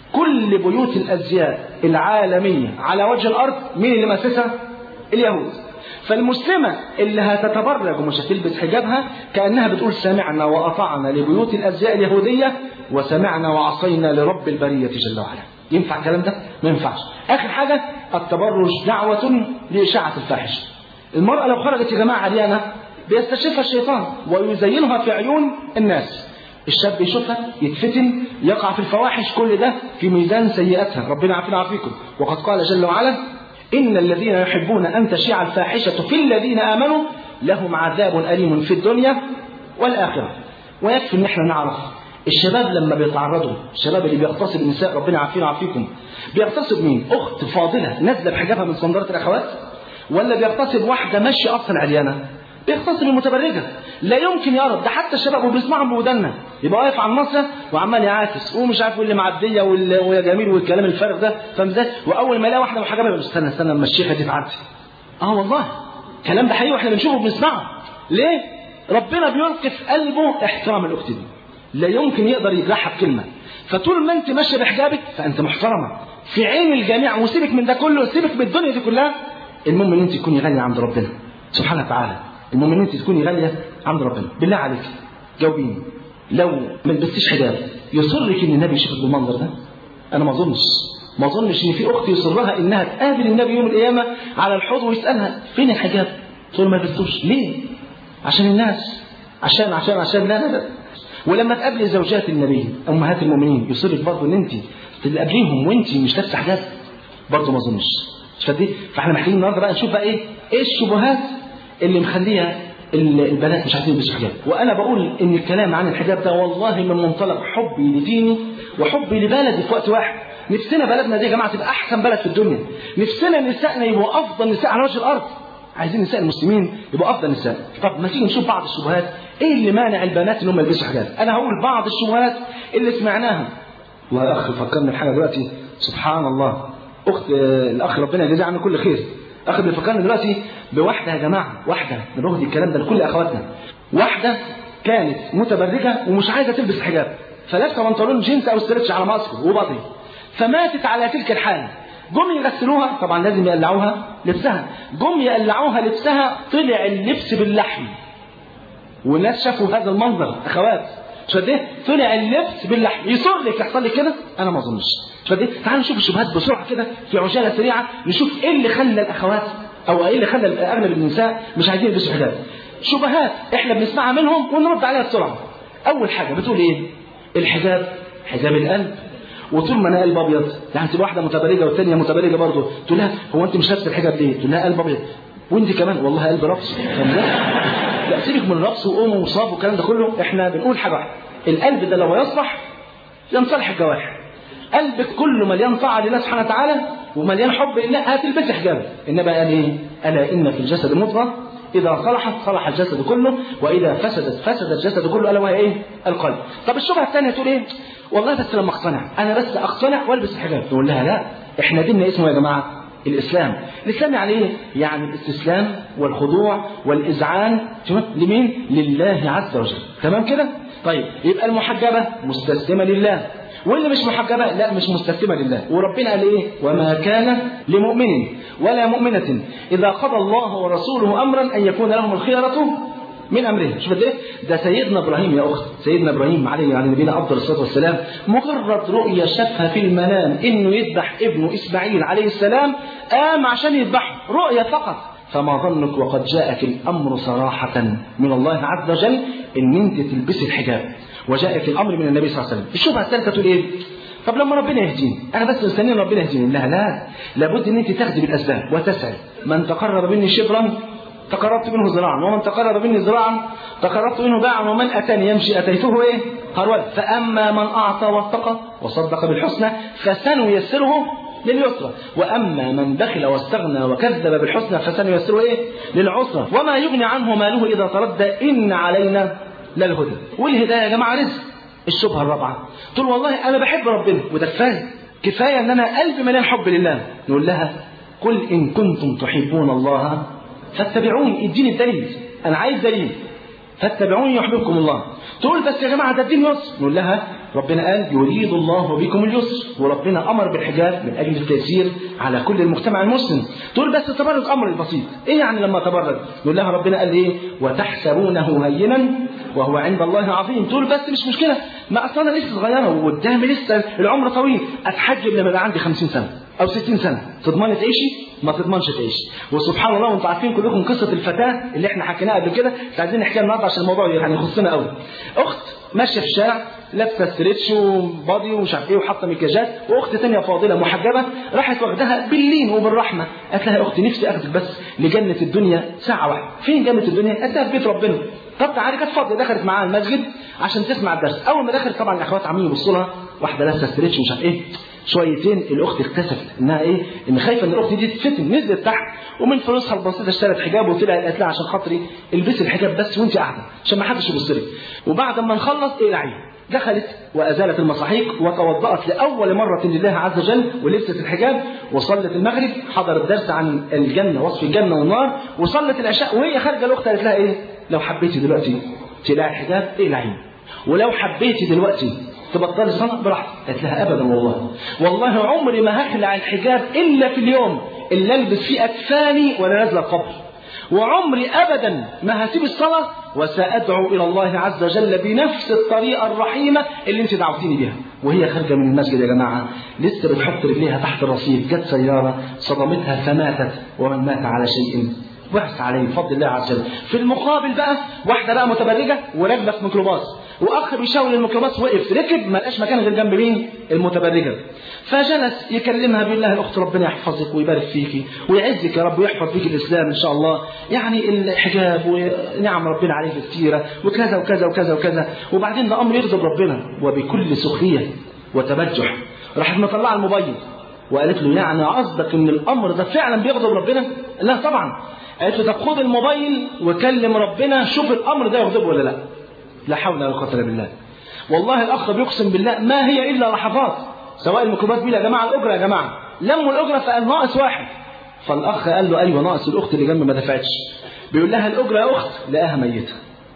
كل بيوت الأزياء العالمية على وجه الأرض مين اللي مؤسسها؟ اليهود. فالمسلمة اللي هتتبرج ومش هتلبس حجابها كأنها بتقول سمعنا وأطعنا لبيوت الأزياء اليهودية وسمعنا وعصينا لرب البرية جل وعلا. ينفع الكلام ده؟ ما ينفعش. آخر حاجة، التبرج دعوة لإشاعة الفاحشة. المرأة لو خرجت يا جماعة عريانة بيستشفها الشيطان ويزينها في عيون الناس. الشاب يشوفها يتفتن يقع في الفواحش، كل ده في ميزان سيئاتها. ربنا عافينا وعافيكم. وقد قال جل وعلا إن الذين يحبون أن تشيع الفاحشة في الذين آمنوا لهم عذاب أليم في الدنيا والآخرة. ويكفي إن احنا نعرف الشباب لما بيتعرضوا، الشباب اللي بيغتصب النساء، ربنا عافينا وعافيكم، بيغتصب مين؟ أخت فاضلة نازلة بحجابها من صندرة الأخوات، ولا بيغتصب واحدة ماشية أصلا عريانة؟ بيغتصب المتبرجة. لا يمكن يعرف ده، حتى الشباب وبيسمعهم بودنا يبقى واقف على النصر وعمال يعاكس ومش عارف واللي معديه ويا جميل والكلام الفارغ ده، فاهم ازاي؟ واول ما يلاقي واحده محجبه يقول استنى استنى اما الشيخه دي تعدي. اه والله الكلام ده حقيقي واحنا بنشوفه وبنسمعه. ليه؟ ربنا بيلقي في قلبه احترام الاخت دي، لا يمكن يقدر يجرحها بكلمه. فطول ما انت ماشيه بحجابك فانت محترمه في عين الجميع، وسيبك من ده كله، سيبك من الدنيا دي كلها. المهم ان انت تكوني غاليه عند ربنا سبحانه وتعالى. المهم ان انت تكوني غاليه عند ربنا. بالله عليك جاوبيني، لو ما لبستيش حجاب يصرك ان النبي يشوفك بالمنظر ده؟ انا ما اظنش ما اظنش ان في اخت يصرها انها تقابل النبي يوم القيامه على الحوض ويسالها فين الحجاب؟ تقول ما لبستوش. ليه؟ عشان الناس، عشان عشان عشان لا لا لا. ولما تقابلي زوجات النبي امهات المؤمنين يصرك برضه ان انت تقابليهم وانت مش لابسه حجاب؟ برضه ما اظنش. فدي فاحنا محتاجين النهارده بقى نشوف بقى ايه ايه الشبهات اللي مخليها البنات مش عايزين يلبسوا حجاب. وانا بقول ان الكلام عن الحجاب ده والله من منطلق حبي لديني وحبي لبلدي في وقت واحد. نفسنا بلدنا دي يا جماعه تبقى احسن بلد في الدنيا، نفسنا نسائنا يبقوا افضل نساء على وجه الارض، عايزين نساء المسلمين يبقوا افضل نساء. طب ما تيجي نشوف بعض الشبهات ايه اللي مانع البنات انهم يلبسوا حجاب. انا هقول بعض الشبهات اللي سمعناها. والله اخ فكرني بحاجه دلوقتي سبحان الله، اخت الاخ ربنا يجزيه عنه كل خير، اخ بيفكرني دلوقتي بواحده يا جماعه، واحده نروح دي الكلام ده لكل اخواتنا. واحده كانت متبرجه ومش عايزه تلبس حجاب، فلابسه بنطلون جينز او ستريتش على ماسكه وبطي، فماتت على تلك الحال. جم يغسلوها، طبعا لازم يقلعوها لبسها، جم يقلعوها لبسها طلع اللبس باللحم، والناس شافوا هذا المنظر اخوات. شده طلع اللبس باللحم. يصر لك يحصل لك كده؟ انا ما اظنش. شده تعالوا نشوف الشبهات بسرعه كده في عجاله سريعه، نشوف ايه اللي خلى الاخوات او ايه اللي خلى اغلب النساء مش عايزين يلبسوا حجاب. شبهات احنا بنسمعها منهم ونرد عليها بسرعه. اول حاجه بتقول ايه؟ الحجاب حجاب القلب، وطول ما انا قلب ابيض يعني تبقى واحده متبرجه والثانيه متبرجه برضه تقول لها هو انت مش لابسه الحجاب ليه؟ تقول لها قلب ابيض، وانت كمان والله قلب رقص. لا سيبك من الرقص وقوم وصاب والكلام ده كله. احنا بنقول حاجه واحده، القلب ده لو يصلح ينصلح الجوارح. قلبك كله مليان طاعه لله سبحانه وتعالى ومليان حب لله هتلبسي حجاب. انما قال ايه؟ الا ان في الجسد مضغه اذا صلحت صلح الجسد كله واذا فسدت فسد الجسد كله، الا وهي ايه؟ القلب. طب الشبهه الثانيه تقول ايه؟ والله بس لما اقتنع، انا بس اقتنع والبس الحجاب. تقول لها لا، احنا ديننا اسمه يا جماعه الإسلام. الإسلام يعني إيه؟ يعني الاستسلام والخضوع والإذعان لمين؟ لله عز وجل. تمام كده؟ طيب يبقى المحجبة مستسلمة لله، واللي مش محجبة لا مش مستسلمة لله. وربنا قال إيه؟ وما كان لمؤمن ولا مؤمنة إذا قضى الله ورسوله أمرا أن يكون لهم الخيرة من أمره. شوف إيه؟ ده سيدنا إبراهيم يا أخت، سيدنا إبراهيم عليه وعلى نبينا أفضل الصلاة والسلام، مجرد رؤية شافها في المنام إنه يذبح ابنه إسماعيل عليه السلام، قام عشان يذبحه، رؤية فقط. فما ظنك وقد جاءك الأمر صراحة من الله عز وجل إن أنت تلبسي الحجاب، وجاءك الأمر من النبي صلى الله عليه وسلم. الشبهة الثالثة تقول إيه؟ طب لما ربنا يهديني أنا بس مستني ربنا يهديني. لا لا، لابد إن أنت تاخدي بالأسباب وتسعي. من تقرب مني شبرا تقربت منه ذراعا، ومن تقرب مني ذراعا تقربت منه باعا، ومن أتاني يمشي أتيته إيه؟ هرولا. فأما من أعطى واتقى وصدق بالحسنى فسنيسره لليسرى، وأما من بخل واستغنى وكذب بالحسنى فسنيسره إيه؟ للعسرى. وما يغني عنه ماله إذا تردى إن علينا للهدى. والهداية يا جماعة رزق. الشبهة الرابعة تقول والله أنا بحب ربنا وده كفاية، كفاية أن أنا قلبي مليان حب لله. نقول لها قل إن كنتم تحبون الله فاتبعوني، اديني الدليل، أنا عايز دليل، فاتبعوني يحببكم الله. تقول بس يا جماعة ده الدين يسر. نقول لها ربنا قال يريد الله بكم اليسر، وربنا أمر بالحجاب من أجل التيسير على كل المجتمع المسلم. تقول بس التبرج أمر بسيط، إيه يعني لما تبرج؟ نقول لها ربنا قال إيه؟ وتحسبونه هينا وهو عند الله عظيم. تقول بس مش مشكلة، ما أصلا أنا لسه صغيرة وقدامي لسه العمر طويل، أتحجب لما يبقى عندي خمسين سنة أو ستين سنة. تضمني تعيشي؟ ما تضمنش تعيشي. وسبحان الله وانتم عارفين كلكم قصة الفتاة اللي احنا حكيناها قبل كده، عايزين نحكيها النهارده عشان الموضوع يعني يخصنا قوي. أخت ماشية في الشارع لابسه ستريتش وبادي ومش عارف ايه وحاطه مكياجات، واخت ثانيه فاضله محجبه راحت واخدها باللين وبالرحمه، قالت لها يا اختي نفسي اخدك بس لجنه الدنيا ساعه واحده. فين جنه الدنيا؟ قالت لها في بيت ربنا. طب تعالي، كانت فاضيه، دخلت معاها المسجد عشان تسمع الدرس. اول ما دخلت طبعا الاخوات عاملين يبصوا لها، واحده لابسه ستريتش ومش عارف ايه، شويتين الاخت اكتشفت انها ايه؟ ان خايفه ان الاخت دي تتفتن، نزلت تحت ومن فلوسها البسيطه اشترت حجاب وطلعت قالت لها عشان خاطري البسي الحجاب بس وانت قاعده عشان ما حدش يبص لك، وبعد ما نخلص اقلعي. دخلت وأزالت المصاحيق وتوضأت لأول مرة لله عز وجل ولبست الحجاب وصلت المغرب، حضرت درس عن الجنة وصف الجنة والنار، وصلت العشاء. وهي خارجة الأخت قالت لها إيه؟ لو حبيتي دلوقتي تلاقي الحجاب اقلعي، ولو حبيتي دلوقتي تبطلي صلاة براحتك. قالت لها أبدا والله، والله عمري ما هخلع الحجاب إلا في اليوم اللي ألبس فيه أكفاني ولا نازلة القبر، وعمري أبدا ما هسيب الصلاة وسأدعو إلى الله عز وجل بنفس الطريقة الرحيمة اللي انت دعوتيني بها. وهي خارجة من المسجد يا جماعة لسه بتحط رجليها تحت الرصيف، جت سيارة صدمتها فماتت، ومن مات على شيء وحس عليه بفضل الله عز وجل. في المقابل بقى واحدة بقى متبرجة وراكبة في ميكروباص، وأخ بيشاور الميكروباص وقف ركب ما لقاش مكان غير جنب مين؟ المتبرجة. فجلس يكلمها بالله الأخت ربنا يحفظك ويبارك فيكي ويعزك يا رب ويحفظ فيك الإسلام إن شاء الله، يعني الحجاب ونعم ربنا عليه كثيرة وكذا وكذا وكذا وكذا. وبعدين ده أمر يغضب ربنا، وبكل سخرية وتبجح راحت مطلعة الموبايل وقالت له يعني قصدك إن الأمر ده فعلا بيغضب ربنا؟ لا طبعا. قالت له طب خد الموبايل وكلم ربنا شوف الأمر ده يغضبه ولا لا. لا حول ولا قوة إلا بالله. والله الأخ بيقسم بالله ما هي إلا لحظات، سواء الميكروباص بيه يا جماعة الأجرة يا جماعة لموا الأجرة فقال ناقص واحد، فالأخ قال له أيوة ناقص الأخت اللي جنب ما دفعتش. بيقول لها الأجرة يا أخت، لقاها ميتة.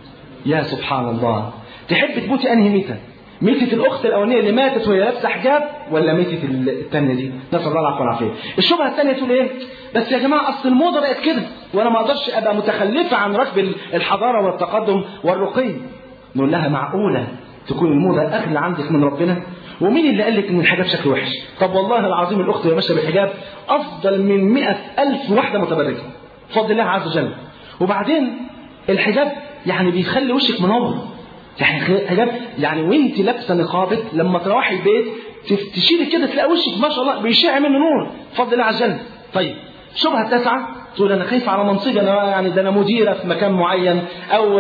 يا سبحان الله، تحب تموتي أنهي ميتة؟ ميتة الأخت الأولانية اللي ماتت وهي لابسة حجاب، ولا ميتة الثانية دي؟ نسأل الله العفو والعافية. الشبهة الثانية تقول إيه؟ بس يا جماعة أصل الموضة بقت كده وأنا ما أقدرش أبقى متخلفة عن ركب الحضارة والتقدم والرقي. نقول لها معقولة تكون الموضة أغلى عندك من ربنا؟ ومين اللي قال لك ان الحجاب شكله وحش؟ طب والله العظيم الاخت اللي ماشيه بالحجاب افضل من مئة الف واحده متبرجه بفضل الله عز وجل. وبعدين الحجاب يعني بيخلي وشك منور، يعني حجاب يعني وانت لابسه نقابك لما تروحي البيت تشيلي كده تلاقي وشك ما شاء الله بيشع منه نور بفضل الله عز وجل. طيب شبهه التاسعه تقول انا خايفه على منصبي، انا يعني ده انا مديره في مكان معين او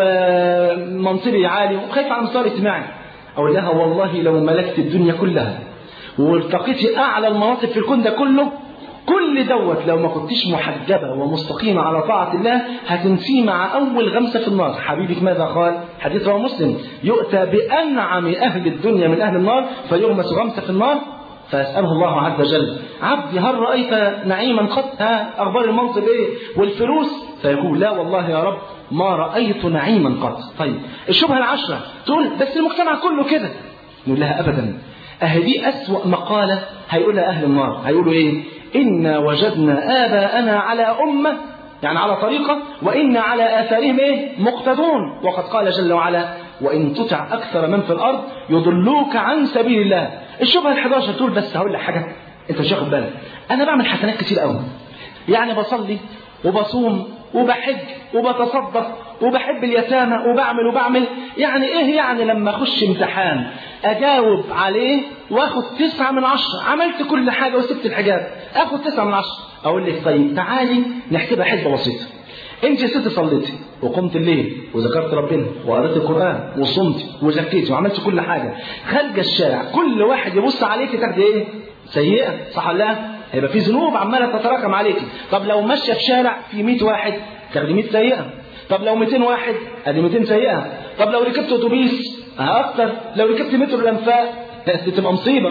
منصبي عالي وخايفه على المستوى الاجتماعي. أقول لها والله لو ملكت الدنيا كلها والتقيتي أعلى المناصب في الكون ده كله، كل دوت لو ما كنتيش محجبة ومستقيمة على طاعة الله هتنسيه مع أول غمسة في النار. حبيبك ماذا قال؟ حديث رواه مسلم، يؤتى بأنعم أهل الدنيا من أهل النار فيغمس غمسة في النار، فيسأله الله عز وجل عبدي هل رأيت نعيما قط؟ ها أخبار المنصب إيه والفلوس؟ فيقول لا والله يا رب ما رأيت نعيما قط. طيب الشبهة العشرة تقول بس المجتمع كله كده. نقول لها أبدا، أهدي أسوأ مقالة هيقولها أهل النار. هيقولوا إيه؟ إنا وجدنا آباءنا على أمة، يعني على طريقة، وإنا على آثارهم إيه؟ مقتدون. وقد قال جل وعلا وإن تطع أكثر من في الأرض يضلوك عن سبيل الله. الشبهة الحداشر تقول بس هقول لك حاجة أنت مش واخد بالك، أنا بعمل حسنات كتير قوي، يعني بصلي وبصوم وبحج وبتصدق وبحب اليتامى وبعمل وبعمل، يعني إيه يعني لما أخش امتحان أجاوب عليه وآخد تسعة من عشرة، عملت كل حاجة وسبت الحجاب آخد تسعة من عشرة. أقول لك طيب تعالي نحسبها حسبة بسيطة. انت يا ست صليتي وقمت الليل وذكرت ربنا وقرأت القرآن وصمتي وزكيتي وعملت كل حاجة، خارجه الشارع كل واحد يبص عليك تاخدي ايه؟ سيئة، صح ولا لا؟ هيبقى في ذنوب عمالة تتراكم عليك. طب لو ماشية في شارع في مئة واحد تاخدي مئة سيئة. طب لو مئتين واحد ادي مئتين سيئة. طب لو ركبت اتوبيس اكتر، لو ركبت مترو الانفاق تبقى مصيبة.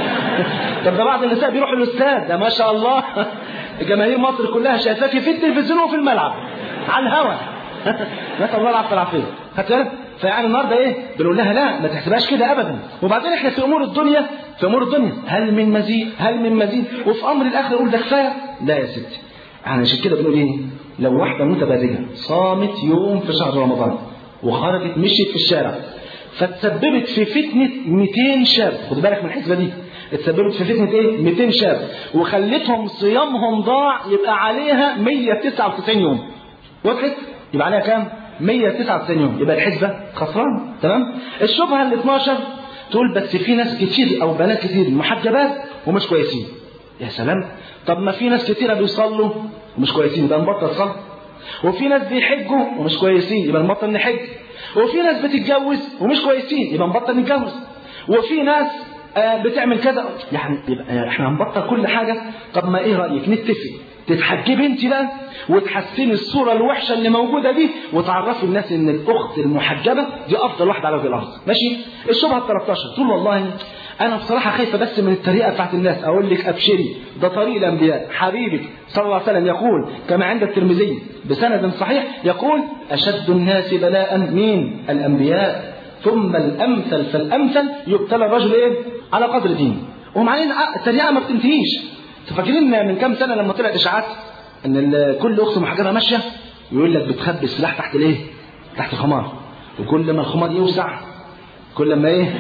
طب ده بعض النساء بيروحوا الاستاد، ده ما شاء الله جماهير مصر كلها شايفاكي في التلفزيون وفي الملعب على الهواء. نسأل الله العافية والعافية. خدت بالك؟ فيعني النهارده ايه؟ بنقول لها لا ما تحسبهاش كده ابدا. وبعدين احنا في امور الدنيا في امور الدنيا هل من مزيد؟ هل من مزيد؟ وفي امر الاخره نقول ده كفايه؟ لا يا ستي. احنا عشان كده بنقول ايه؟ لو واحده متبرجه صامت يوم في شهر رمضان وخرجت مشيت في الشارع فتسببت في فتنه مئتين شاب، خد بالك من الحسبه دي، اتسببت في فتنه ايه؟ مئتين شاب وخلتهم صيامهم ضاع، يبقى عليها مئة وتسعة وتسعين يوم. وضحت؟ يبقى عليها كام؟ مئة وتسعة وتسعين يوم، يبقى الحسبه خسران. تمام؟ الشبهه ال اثناشر تقول بس في ناس كتير او بنات كتير محجبات ومش كويسين. يا سلام، طب ما في ناس كتيره بيصلوا ومش كويسين، يبقى نبطل صلاه. وفي ناس بيحجوا ومش كويسين، يبقى نبطل نحج. وفي ناس بتتجوز ومش كويسين، يبقى نبطل نتجوز. وفي ناس آه بتعمل كذا، يعني يبقى احنا هنبطل كل حاجه. طب ما ايه رايك نتفق تتحجبي انت بقى وتحسني الصوره الوحشه اللي موجوده دي وتعرفي الناس ان الاخت المحجبه دي افضل واحده على وجه الارض. ماشي؟ الشبهه ال ثلاثة عشر تقول والله انا بصراحه خايفه بس من الطريقه بتاعت الناس. اقول لك ابشري، ده طريق الانبياء. حبيبك صلى الله عليه وسلم يقول كما عند الترمذي بسند صحيح، يقول اشد الناس بلاء مين؟ الانبياء، ثم الامثل فالامثل يبتلى الرجل ايه؟ على قدر دينه. ومعنى الطريقه ما بتنتهيش. تفكرين من كام سنه لما طلعت اشاعات ان كل اخت محجبه ماشيه يقول لك بتخبي السلاح تحت الايه؟ تحت الخمار، وكل ما الخمار يوسع كل ما ايه؟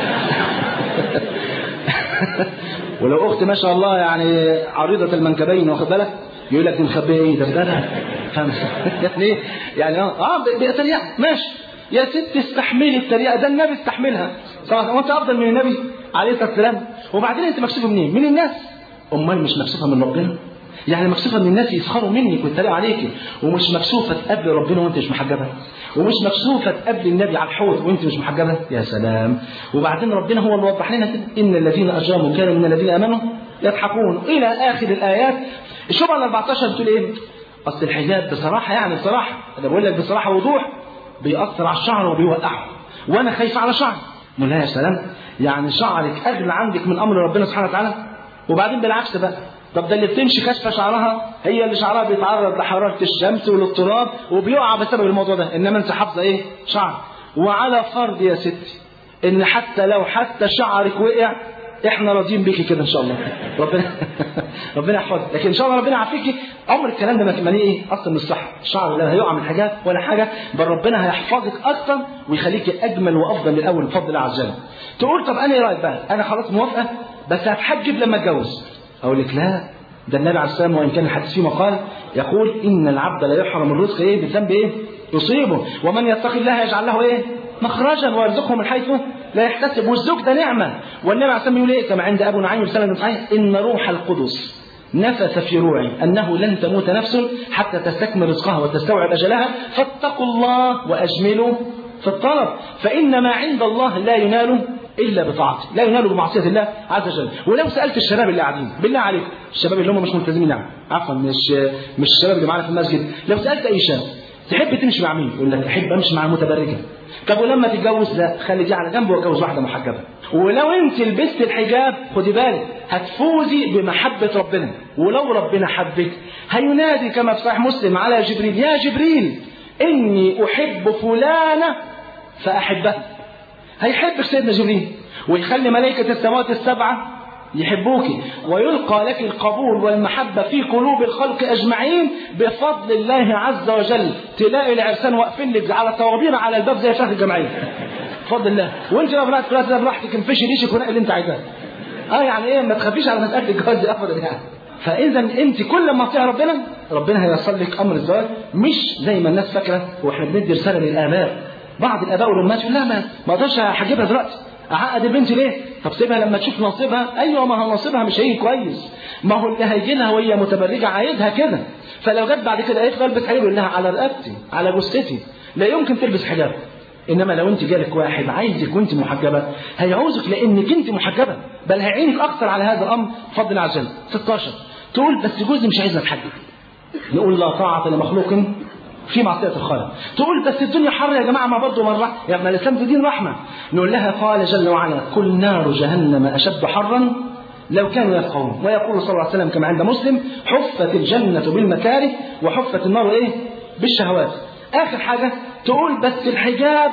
ولو اخت ما شاء الله يعني عريضه المنكبين واخد بالك يقول لك دي مخبيه ايه؟ ده بدل فاهم يعني ايه؟ يعني اه بطريقه ماشي يا ست استحملي الطريقه، ده النبي استحملها صح؟ وانت افضل من النبي عليه الصلاه والسلام. وبعدين انت مكسوفه منين؟ من الناس. امال مش مكسوفه من ربنا؟ يعني مكسوفه من الناس يسخروا منك ويتريقوا عليكي، ومش مكسوفه تقابل ربنا وانت مش محجبه، ومش مكسوفه تقابل النبي على الحوض وانت مش محجبه. يا سلام. وبعدين ربنا هو اللي وضح لنا كده ان الذين اجرموا كانوا من الذين امنوا يضحكون الى اخر الايات. الشبهه ال أربعة عشر بتقول ايه؟ اصل الحجاب بصراحه يعني بصراحه انا بقول لك بصراحه وضوح بيأثر على الشعر وبيوقعه، وانا خايفه على شعري. نقول لها يا سلام، يعني شعرك اغلى عندك من امر ربنا سبحانه وتعالى؟ وبعدين بالعكس بقى، طب ده اللي بتمشي كاشفه شعرها هي اللي شعرها بيتعرض لحراره الشمس وللتراب وبيقع بسبب الموضوع ده، انما انت حافظه ايه؟ شعر. وعلى فرض يا ستي ان حتى لو حتى شعرك وقع احنا راضيين بيكي كده ان شاء الله. ربنا ربنا يحفظك، لكن ان شاء الله ربنا يعافيكي. عمر الكلام ده ما ايه اصلا مش صح. الشعر لا هيقع من حاجات ولا حاجه، بل ربنا هيحفظك اكتر ويخليكي اجمل وافضل من الاول بفضل الله عز وجل. تقول طب انا ايه رايك بقى؟ انا خلاص موافقه بس هتحجب لما اتجوز. اقول لك لا، ده النبي عليه السلام وان كان الحديث فيه مقال يقول ان العبد لا يحرم الرزق ايه؟ بذنب ايه؟ يصيبه، ومن يتق الله يجعل له ايه؟ مخرجا ويرزقه من حيث لا يحتسب. والزوج ده نعمه، والنبي عليه السلام يقول ايه كما عند ابو نعيم بسند صحيح ان روح القدس نفث في روعي انه لن تموت نفس حتى تستكمل رزقها وتستوعب اجلها فاتقوا الله واجملوا في الطلب فان ما عند الله لا ينال الا بطاعته، لا ينال بمعصيه الله عز وجل. ولو سالت الشباب اللي قاعدين بالله عليكم، الشباب اللي هم مش ملتزمين يعني عفوا مش مش الشباب اللي معانا في المسجد، لو سالت اي شاب تحب تمشي مع مين؟ يقول لك احب امشي مع المتبرجه. طب ولما تتجوز؟ لا، خلي دي على جنب واتجوز واحده محجبه. ولو انت لبست الحجاب خدي بالك هتفوزي بمحبه ربنا، ولو ربنا حبك هينادي كما في صحيح مسلم على جبريل: يا جبريل اني احب فلانه فاحبها. هيحبك سيدنا جبريل ويخلي ملائكه السماوات السبعه يحبوك، ويلقى لك القبول والمحبة في قلوب الخلق أجمعين بفضل الله عز وجل. تلاقي العرسان واقفين لك على الطوابير على الباب زي شهر الجمعية بفضل الله، وانت بقى بنات كلها تلاقي براحتك انفشي ريشك ونقي اللي انت عايزاه. اه يعني ايه، ما تخافيش على مسألة الجواز ابدا يعني. فاذا انت كل ما تطيع ربنا ربنا هيوصل لك امر الزواج، مش زي ما الناس فاكره. واحنا بندي رساله للاباء، بعض الاباء والامهات يقول لا ما ما اقدرش احجبها دلوقتي، اعقد البنت ليه؟ طب سيبها لما تشوف نصيبها. ايوه ما هو نصيبها مش هيجي كويس، ما هو اللي هيجي لها وهي متبرجه عايزها كده. فلو جت بعد كده قالت البس حجاب يقول لها على رقبتي على جثتي لا يمكن تلبس حجاب. انما لو انت جالك واحد عايزك وانت محجبه هيعوزك لانك انت محجبه، بل هيعينك اكثر على هذا الامر بفضل الله عز وجل. ستاشر تقول بس جوزي مش عايزنا نتحجب. نقول لا طاعه لمخلوق في معصية الخالق. تقول بس الدنيا حر يا جماعة، ما برضه من رحمة، يعني الإسلام دين رحمة. نقول لها قال جل وعلا: كل نار جهنم أشد حرا لو كانوا يفقهون. ويقول صلى الله عليه وسلم كما عند مسلم: حفت الجنة بالمكاره وحفت النار إيه؟ بالشهوات. آخر حاجة تقول بس الحجاب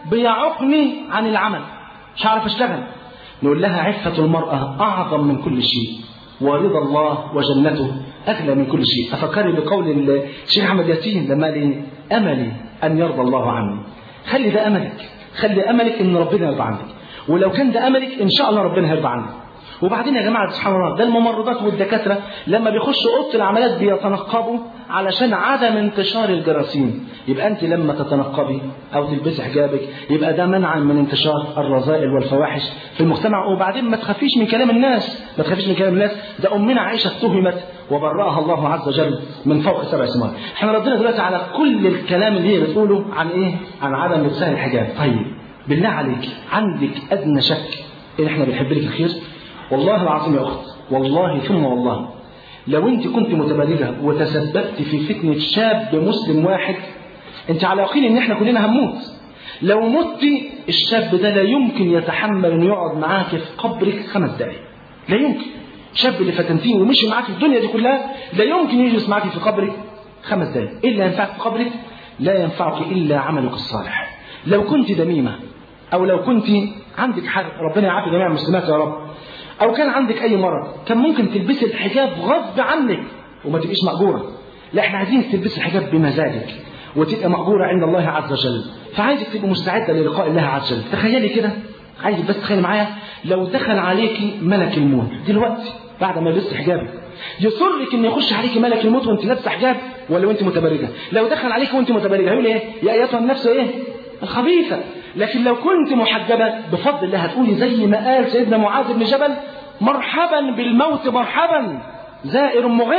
بيعقني عن العمل، مش عارف أشتغل. نقول لها عفة المرأة أعظم من كل شيء، ورضا الله وجنته أغلى من كل شيء. أفكرني بقول الشيخ أحمد ياسين لما قال: أملي أن يرضى الله عني. خلي ده أملك، خلي أملك إن ربنا يرضى عنك، ولو كان ده أملك إن شاء الله ربنا هيرضى عنك. وبعدين يا جماعة سبحان الله، ده الممرضات والدكاترة لما بيخشوا أوضة العمليات بيتنقبوا علشان عدم انتشار الجراثيم. يبقى أنت لما تتنقبي أو تلبسي حجابك يبقى ده منعا من انتشار الرذائل والفواحش في المجتمع. وبعدين ما تخافيش من كلام الناس، ما تخافيش من كلام الناس. ده أمنا عائشة اتهمت وبرأها الله عز وجل من فوق سبع سماوات. احنا ردينا دلوقتي على كل الكلام اللي هي بتقوله عن إيه؟ عن عدم لبسها الحجاب. طيب بالله عليك عندك أدنى شك إن احنا بنحب لك الخير؟ والله العظيم يا أخت، والله ثم والله، لو أنت كنت متبرجة وتسببت في فتنة شاب مسلم واحد، أنت على يقين إن إحنا كلنا هنموت. لو مت الشاب ده لا يمكن يتحمل إنه يقعد معاك في قبرك خمس دقايق، لا يمكن. شاب اللي فتنتيه ومشي معاك في الدنيا دي كلها لا يمكن يجلس معاك في قبرك خمس دقايق. إيه اللي ينفعك في قبرك؟ لا ينفعك إلا عملك الصالح. لو كنت دميمة أو لو كنت عندك حرق، ربنا يعافي جميع المسلمات يا رب، أو كان عندك أي مرض، كان ممكن تلبسي الحجاب غصب عنك وما تبقيش مأجورة. لا، احنا عايزين تلبسي الحجاب بمزاجك وتبقى مأجورة عند الله عز وجل. فعايزك تبقى مستعدة للقاء الله عز وجل. تخيلي كده، عايزك بس تخيلي معايا لو دخل عليكي ملك الموت دلوقتي بعد ما لبست حجابك، يصرك ان يخش عليكي ملك الموت وانت لابسه حجاب ولا وانت متبرجه؟ لو دخل عليكي وانت متبرجه هيقول ايه؟ يا ايتها النفس ايه؟ الخبيثه. لكن لو كنت محجبه بفضل الله هتقولي زي ما قال سيدنا معاذ بن جبل: مرحبا بالموت مرحبا، زائر مغب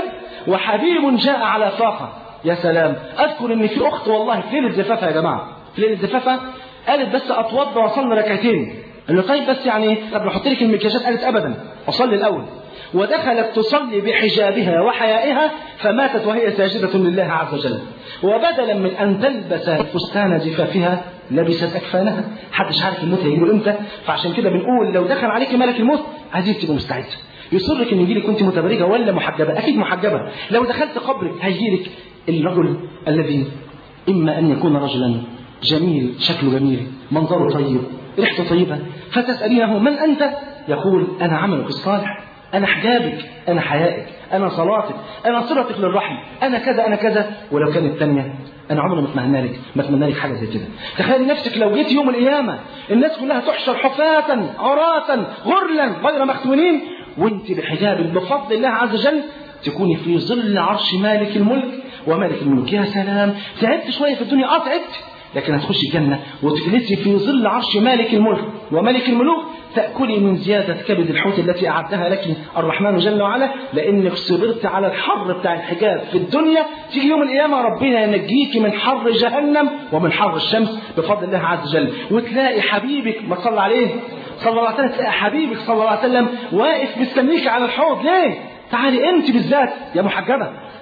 وحبيب جاء على فاقه. يا سلام. اذكر ان في اخت والله في ليله زفافها يا جماعه، في ليله زفافها قالت بس اتوضى واصلي ركعتين. قال له طيب بس يعني طب نحط لك المكياجات؟ قالت ابدا، اصلي الاول. ودخلت تصلي بحجابها وحيائها فماتت وهي ساجدة لله عز وجل. وبدلا من أن تلبس فستان زفافها لبست أكفانها. حدش عارف الموت هيجيله إمتى، فعشان كده بنقول لو دخل عليك ملك الموت عايزين تبقى مستعد. يصرك إن يجيلك كنت متبرجة ولا محجبة؟ أكيد محجبة. لو دخلت قبرك هيجيلك الرجل الذي إما أن يكون رجلا جميل، شكله جميل، منظره طيب، ريحته طيبة، فتسألينه من أنت؟ يقول أنا عملك الصالح، أنا حجابك، أنا حيائك، أنا صلاتك، أنا صلتك للرحم، أنا كذا أنا كذا. ولو كانت الثانية أنا عمري ما أتمنى لك ما أتمنى لك حاجة زي كده. تخيلي نفسك لو جيت يوم القيامة الناس كلها تحشر حفاة عراة غرلا غير مختونين، وأنت بحجابك بفضل الله عز وجل تكوني في ظل عرش مالك الملك ومالك الملك. يا سلام. تعبت شوية في الدنيا، أه تعبت، لكن هتخشي الجنة وتجلسي في ظل عرش مالك الملك وملك الملوك، تأكلي من زيادة كبد الحوت التي أعدها لك الرحمن جل وعلا، لأنك صبرت على الحر بتاع الحجاب في الدنيا. تيجي يوم القيامة ربنا ينجيك من حر جهنم ومن حر الشمس بفضل الله عز وجل. وتلاقي حبيبك ما صلى عليه صلى الله عليه وسلم، تلاقي حبيبك صلى الله عليه وسلم واقف مستنيك على الحوض. ليه؟ تعالي أنت بالذات يا محجبة،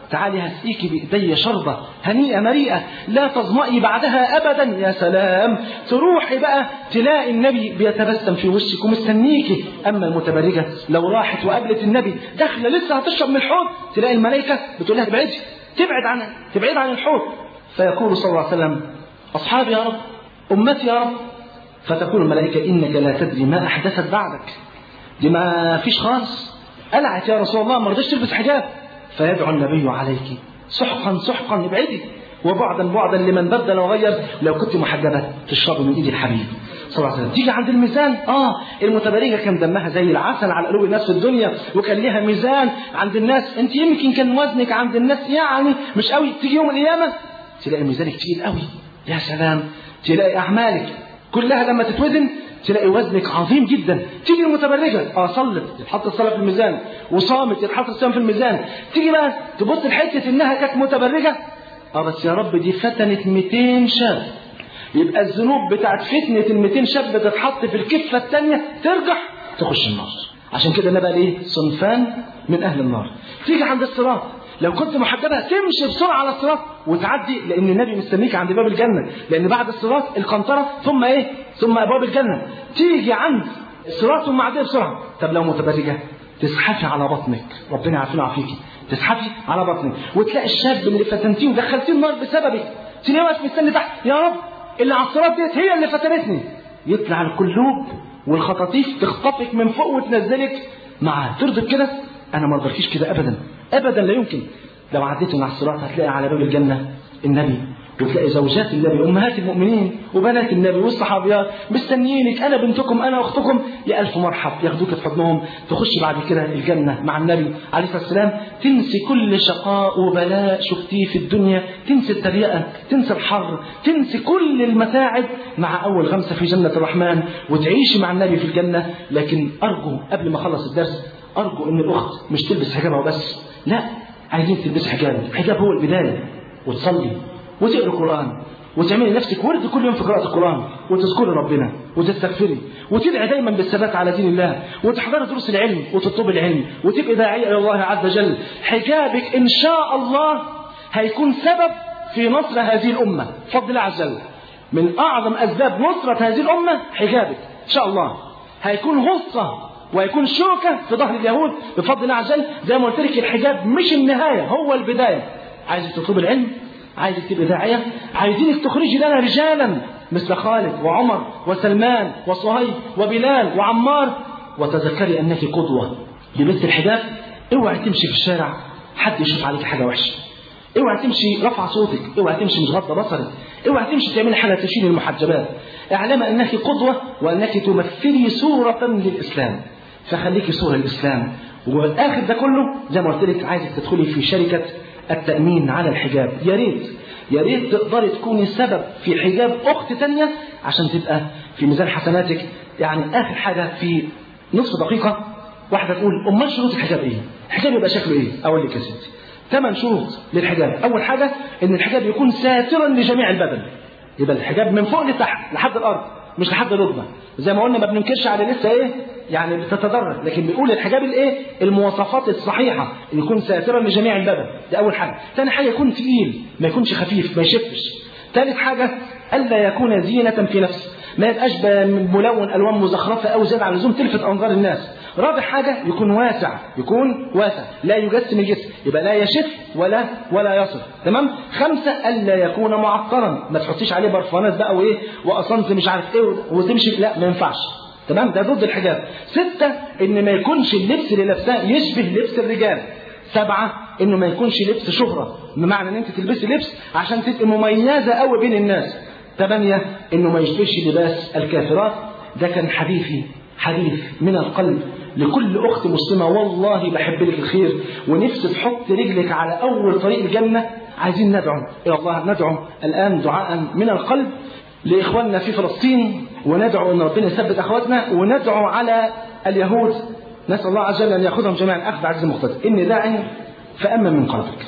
تعالي هسقيكي بإيدي شربة هنيئة مريئة لا تظمئي بعدها أبدا. يا سلام، تروحي بقى تلاقي النبي بيتبسم في وشك ومستنيكي. أما المتبرجة لو راحت وقابلت النبي داخلة لسه هتشرب من الحوض، تلاقي الملائكة بتقول لها تبعدي، تبعد عن تبعد عن الحوض. فيقول صلى الله عليه وسلم أصحابي يا رب، أمتي يا رب. فتقول الملائكة إنك لا تدري ما أحدثت بعدك، دي ما فيش خالص، قلعت يا رسول الله، ما رضيش تلبس حجاب. فيدعو النبي عليك سحقا سحقا، ابعدي، وبعدا بعدا لمن بدل وغير. لو كنت محجبة تشربي من ايد الحبيب صلى الله عليه وسلم. تيجي عند الميزان، اه المتبرجة كان دمها زي العسل على قلوب الناس في الدنيا، وكان ليها ميزان عند الناس. انت يمكن كان وزنك عند الناس يعني مش قوي، تيجي يوم القيامة تلاقي ميزانك تقيل قوي. يا سلام، تلاقي اعمالك كلها لما تتوزن تلاقي وزنك عظيم جدا. تيجي المتبرجة، اه صلت يتحط الصلاة في الميزان، وصامت يتحط الصيام في الميزان. تيجي بقى تبص لحتة انها كانت متبرجة، اه بس يا رب دي فتنت مئتين شاب، يبقى الذنوب بتاعت فتنة ال مئتين شاب بتتحط في الكفة الثانية، ترجع تخش النار. عشان كده نبقى ايه؟ صنفان من اهل النار. تيجي عند الصراط، لو كنت محجبة تمشي بسرعة على الصراط وتعدي، لأن النبي مستنيك عند باب الجنة، لأن بعد الصراط القنطرة ثم إيه؟ ثم أبواب الجنة. تيجي عند الصراط ثم عدي بسرعة. طب لو متبرجة تزحفي على بطنك، ربنا يعافينا ويعافيكي، تزحفي على بطنك وتلاقي الشاب اللي فتنتيه ودخلتيه النار بسببك، تلاقيه واقف مستني تحت، يا رب اللي على الصراط ديت هي اللي فتنتني. يطلع القلوب والخطاطيف تخطفك من فوق وتنزلك معاه. ترضي كده؟ أنا ما أرضيكيش كده أبدا أبدا، لا يمكن. لو عديت من على الصراط هتلاقي على باب الجنة النبي، وتلاقي زوجات النبي، أمهات المؤمنين وبنات النبي والصحابيات مستنيينك، أنا بنتكم أنا أختكم، يا ألف مرحب، ياخدوك في حضنهم. تخش بعد كده الجنة مع النبي عليه الصلاة والسلام، تنسي كل شقاء وبلاء شفتيه في الدنيا، تنسي التريقة، تنسي الحر، تنسي كل المتاعب مع أول غمسة في جنة الرحمن، وتعيشي مع النبي في الجنة. لكن أرجو قبل ما أخلص الدرس، أرجو إن الأخت مش تلبس حجابها وبس، لا، عايزين تلبس حجاب. الحجاب هو البداية، وتصلي وتقرأ القرآن وتعملي نفسك ورد كل يوم في قراءة القرآن، وتذكري ربنا وتستغفري وتدعي دايما بالثبات على دين الله، وتحضري دروس العلم وتطلبي العلم وتبقي داعية إلى الله عز وجل. حجابك إن شاء الله هيكون سبب في نصر هذه الأمة بفضل الله عز وجل. من أعظم أسباب نصرة هذه الأمة حجابك إن شاء الله، هيكون غصة ويكون شوكة في ظهر اليهود بفضل الله عز وجل. زي ما قلت لك الحجاب مش النهاية، هو البداية. عايزك تطلب العلم، عايزك تبقى داعية، عايزينك تخرجي لنا رجالا مثل خالد وعمر وسلمان وصهيب وبلال وعمار، وتذكري أنك قدوة بمثل الحجاب. اوعي تمشي في الشارع حد يشوف عليك حاجة وحشة، اوعي تمشي رفع صوتك، اوعي تمشي مش غض بصرك، اوعي تمشي تعملي حاجة تشيل المحجبات. اعلم أنك قدوة وأنك تمثلي صورة للإسلام، فخليكي صورة للإسلام. والآخر ده كله زي ما قلت لك، عايزك تدخلي في شركة التأمين على الحجاب. يا ريت يا ريت تقدري تكوني سبب في حجاب أخت تانية عشان تبقى في ميزان حسناتك. يعني آخر حاجة في نصف دقيقة، واحدة تقول أمال شروط الحجاب إيه؟ الحجاب يبقى شكله إيه؟ أقول لك يا ستي ثمان شروط للحجاب. أول حاجة إن الحجاب يكون ساترا لجميع البدن، يبقى الحجاب من فوق لتحت لحد الأرض مش لحد الركبة. زي ما قلنا ما بننكرش على لسه ايه يعني بتتدرج، لكن بنقول الحجاب الايه المواصفات الصحيحه، ان يكون ساترا لجميع البدن، ده اول حاجه. ثاني حاجه يكون تقيل، ما يكونش خفيف، ما يشفش. ثالث حاجه الا يكون زينه في نفسه، ما يبقاش ملون الوان مزخرفه او زياده عن اللزوم تلفت انظار الناس. رابع حاجه يكون واسع، يكون واسع لا يجسم الجسم، يبقى لا يشف ولا ولا يصف. تمام. خمسه الا يكون معطرا، ما تحطيش عليه برفانات بقى وايه واصنت مش عارف ايه وتمشي، لا ما ينفعش. تمام، ده ضد الحجاب. سته ان ما يكونش اللبس اللي لابساه يشبه لبس الرجال. سبعه انه ما يكونش لبس شهره، بمعنى ان انت تلبسي لبس عشان تبقي مميزه قوي بين الناس. ثمانيه انه ما يشبهش لباس الكافرات. ده كان حديثي، حديث من القلب لكل أخت مسلمة، والله بحب لك الخير ونفسي تحط رجلك على أول طريق الجنة. عايزين ندعو إلى الله، ندعو الآن دعاء من القلب لإخواننا في فلسطين، وندعو أن ربنا يثبت أخواتنا، وندعو على اليهود. نسأل الله عز وجل أن يأخذهم جميعا أخذ عزيز مقتدر. إني داعي فأمن من قلبك.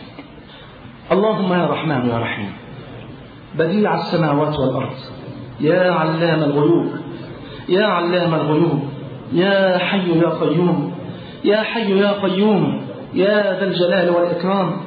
اللهم يا رحمن يا رحيم، بديع السماوات والأرض، يا علام الغيوب، يا علام الغيوب، يا حي يا قيوم، يا حي يا قيوم، يا ذا الجلال والإكرام،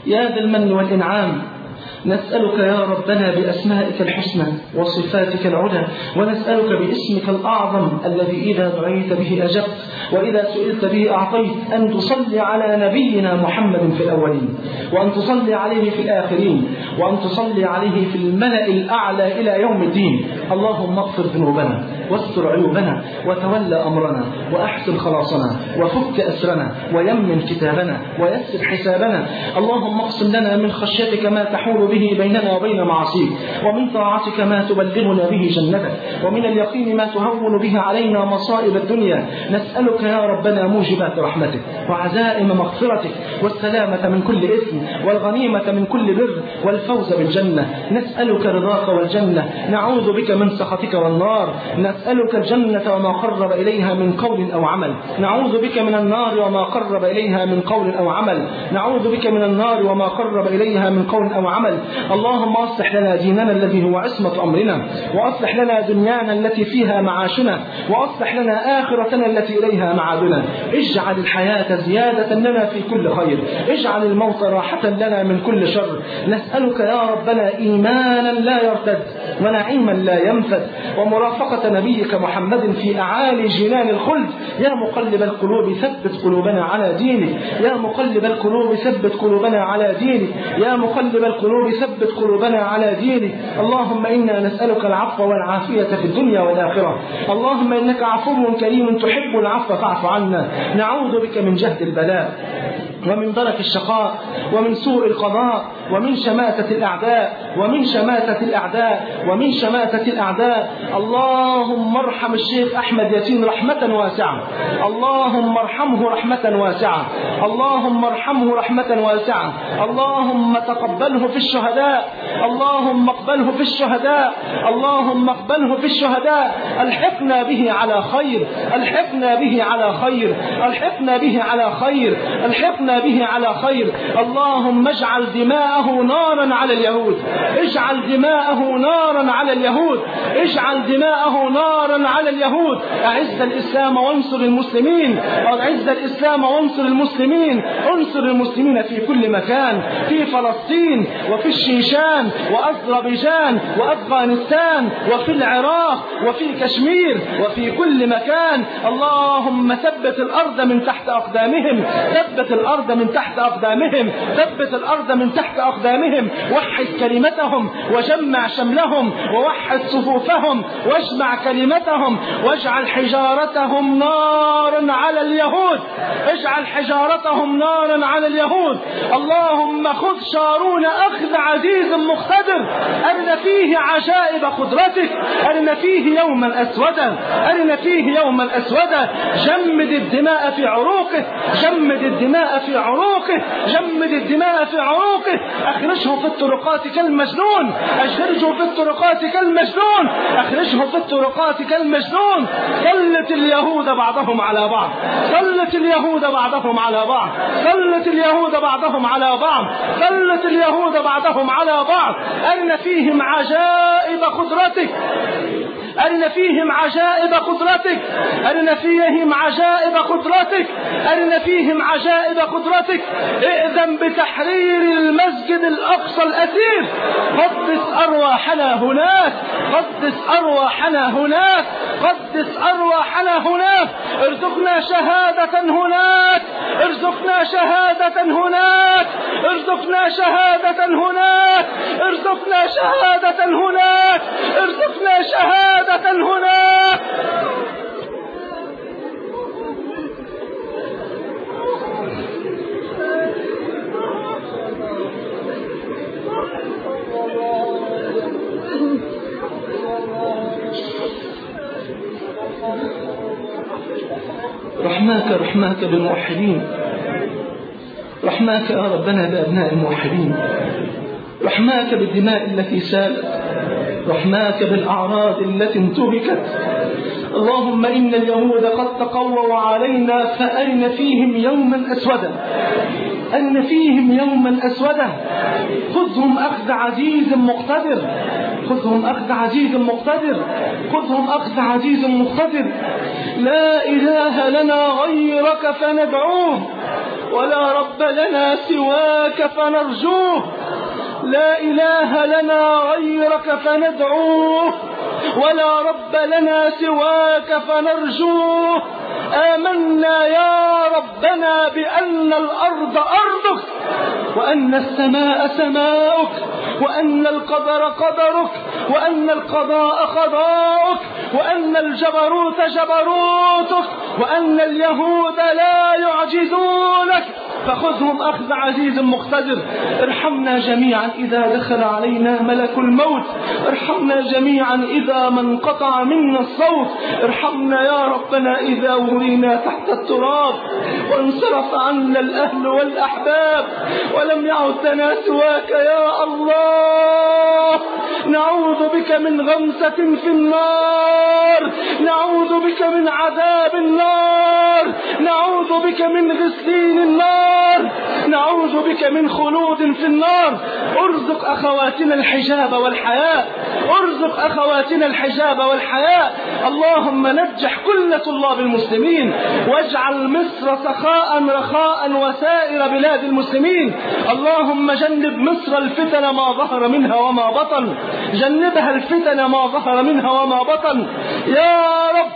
يا ذا المن والإنعام، نسألك يا ربنا بأسمائك الحسنى وصفاتك العلى، ونسألك باسمك الأعظم الذي إذا دعيت به أجبت وإذا سئلت به أعطيت، أن تصلي على نبينا محمد في الأولين، وأن تصلي عليه في الآخرين، وأن تصلي عليه في الملأ الأعلى إلى يوم الدين. اللهم اغفر ذنوبنا واستر عيوبنا وتولى أمرنا وأحسن خلاصنا وفك أسرنا ويمن كتابنا ويسر حسابنا. اللهم اقسم لنا من خشيتك ما تحول به بيننا وبين معصيك، ومن طاعتك ما تبلغنا به جنتك، ومن اليقين ما تهون به علينا مصائب الدنيا. نسألك يا ربنا موجبات رحمتك وعزائم مغفرتك والسلامة من كل إثم والغنيمة من كل بر والفوز بالجنة. نسألك رضاك والجنة، نعوذ بك من سخطك والنار. نسألك الجنة وما قرب إليها من قول أو عمل، نعوذ بك من النار وما قرب إليها من قول أو عمل، نعوذ بك من النار وما قرب إليها من قول أو عمل. اللهم أصلح لنا ديننا الذي هو عصمة أمرنا، وأصلح لنا دنيانا التي فيها معاشنا، وأصلح لنا آخرتنا التي إليها معادنا. اجعل الحياة زيادة لنا في كل خير، اجعل الموت راحة لنا من كل شر. نسألك يا ربنا إيمانا لا يرتد ونعيما لا ينفد، ومرافقة نبيك محمد في أعالي جنان الخلد. يا مقلب القلوب ثبت قلوبنا على دينك، يا مقلب القلوب ثبت قلوبنا على دينك، يا مقلب القلوب ثبت قلوبنا على دينك. اللهم إنا نسألك العفو والعافية في الدنيا والآخرة. اللهم إنك عفو كريم تحب العفو فاعف عنا. نعوذ بك من جهد البلاء ومن درك الشقاء ومن سوء القضاء ومن شماتة الأعداء ومن شماتة الأعداء ومن شماتة الأعداء. اللهم ارحم الشيخ أحمد ياسين رحمة واسعة، اللهم ارحمه رحمة واسعة، اللهم ارحمه رحمة واسعة. اللهم تقبله في الشهداء، اللهم اقبله في الشهداء، اللهم اقبله في الشهداء. الحقنا به على خير، الحقنا به على خير، الحقنا به على خير، الحقنا به على خير. اللهم اجعل دماءه نارا على اليهود، اجعل دماءه نارا على اليهود، اجعل دماءه نارا على اليهود. اعز الإسلام وانصر المسلمين، اعز الإسلام وانصر المسلمين، انصر المسلمين في كل مكان، في فلسطين وفي الشيشان وأذربيجان وأفغانستان وفي العراق وفي كشمير وفي كل مكان. اللهم ثبت الأرض من تحت أقدامهم، ثبت الأرض من تحت أقدامهم، ثبت الأرض من تحت أقدامهم. وحد كلمتهم وجمع شملهم ووحد صفوفهم واجمع كلمتهم، واجعل حجارتهم نارا على اليهود، اجعل حجارتهم نارا على اليهود. اللهم خذ شارون أخذ عزيز مقتدر، أرنا فيه عجائب قدرتك، أرنا فيه يوما أسودا، أرنا فيه يوما أسودا. جمد الدماء في عروقه، جمد الدماء في عروقه، جمد الدماء في عروقه. أخرجه في الطرقات كالمجنون، أخرجه في الطرقات كالمجنون، أخرجه في الطرقات كالمجنون. سلت اليهود بعضهم على بعض، سلت اليهود بعضهم على بعض، سلت اليهود بعضهم على بعض، سلت اليهود بعضهم على بعض. أرنا فيهم عجائب قدرتك، أرنا فيهم عجائب قدرتك، أرنا فيهم عجائب قدرتك، أرنا فيهم عجائب قدرتك. ائذن بتحرير المسجد الأقصى الأسير، قدس أرواحنا هناك، قدس أرواحنا هناك، قدس أرواحنا هناك. ارزقنا شهادة هناك، ارزقنا شهادة هناك، ارزقنا شهادة هناك، ارزقنا شهادة هناك، ارزقنا شهادة هناك. رحماك رحماك بالموحدين، رحماك يا ربنا بأبناء الموحدين، رحماك بالدماء التي سالت، رحماك بالأعراض التي انتهكت. اللهم إن اليهود قد تقووا علينا فأرنا فيهم يوما أسودا، أرنا فيهم يوما أسودا. خذهم أخذ عزيز مقتدر، خذهم أخذ عزيز مقتدر، خذهم أخذ عزيز مقتدر. لا إله لنا غيرك فندعوه، ولا رب لنا سواك فنرجوه، لا إله لنا غيرك فندعوه، ولا رب لنا سواك فنرجوه. آمنا يا ربنا بأن الأرض أرضك، وأن السماء سماؤك، وأن القدر قدرك، وأن القضاء قضاؤك، وأن الجبروت جبروتك، وأن اليهود لا يعجزونك، فخذهم أخذ عزيز مقتدر. ارحمنا جميعا إذا دخل علينا ملك الموت، ارحمنا جميعا إذا ما انقطع منا الصوت، ارحمنا يا ربنا إذا ورينا تحت التراب وانصرف عنا الأهل والأحباب ولم يعد لنا سواك يا الله. نعوذ بك من غمسة في النار، نعوذ بك من عذاب النار، نعوذ بك من غسلين النار، نعوذ بك من خلود في النار. ارزق أخواتنا الحجاب والحياء، ارزق أخواتنا الحجاب والحياء. اللهم نجح كل طلاب المسلمين، واجعل مصر سخاء رخاء وسائر بلاد المسلمين. اللهم جنب مصر الفتن ما ظهر منها وما بطن، جنبها الفتن ما ظهر منها وما بطن يا رب.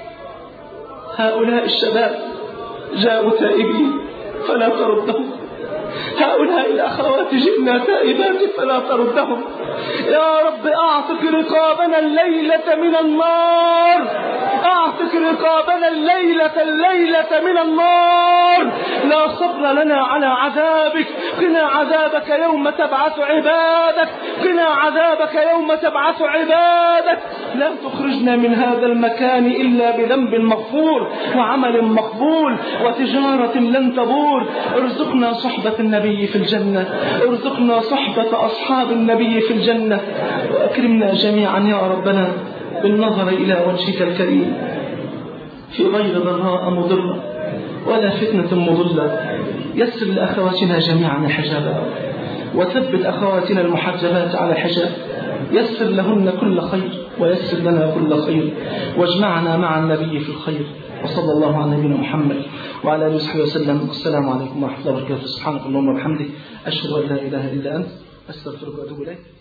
هؤلاء الشباب جاءوا تائبين فلا تردهم، هؤلاء الأخوات جئنا تائبات فلا تردهم. يا رب أعتق رقابنا الليلة من النار، أعتق رقابنا الليلة الليلة من النار. لا صبر لنا على عذابك، قنا عذابك يوم تبعث عبادك، قنا عذابك يوم تبعث عبادك. لا تخرجنا من هذا المكان إلا بذنب مغفور وعمل مقبول وتجارة لن تبور. ارزقنا صحبة النبي في الجنة، ارزقنا صحبة أصحاب النبي في الجنة، وأكرمنا جميعا يا ربنا بالنظر إلى وجهك الكريم في غير ضراء مضرة ولا فتنة مضلة. يسر لأخواتنا جميعا الحجاب، وثبت أخواتنا المحجبات على الحجاب، يسر لهن كل خير ويسر لنا كل خير، واجمعنا مع النبي في الخير. وصلى الله على نبينا محمد وعلى آله وصحبه وسلم. السلام عليكم ورحمة الله وبركاته. سبحانك اللهم وبحمدك، أشهد أن لا إله إلا أنت، أستغفرك وأتوب إليك.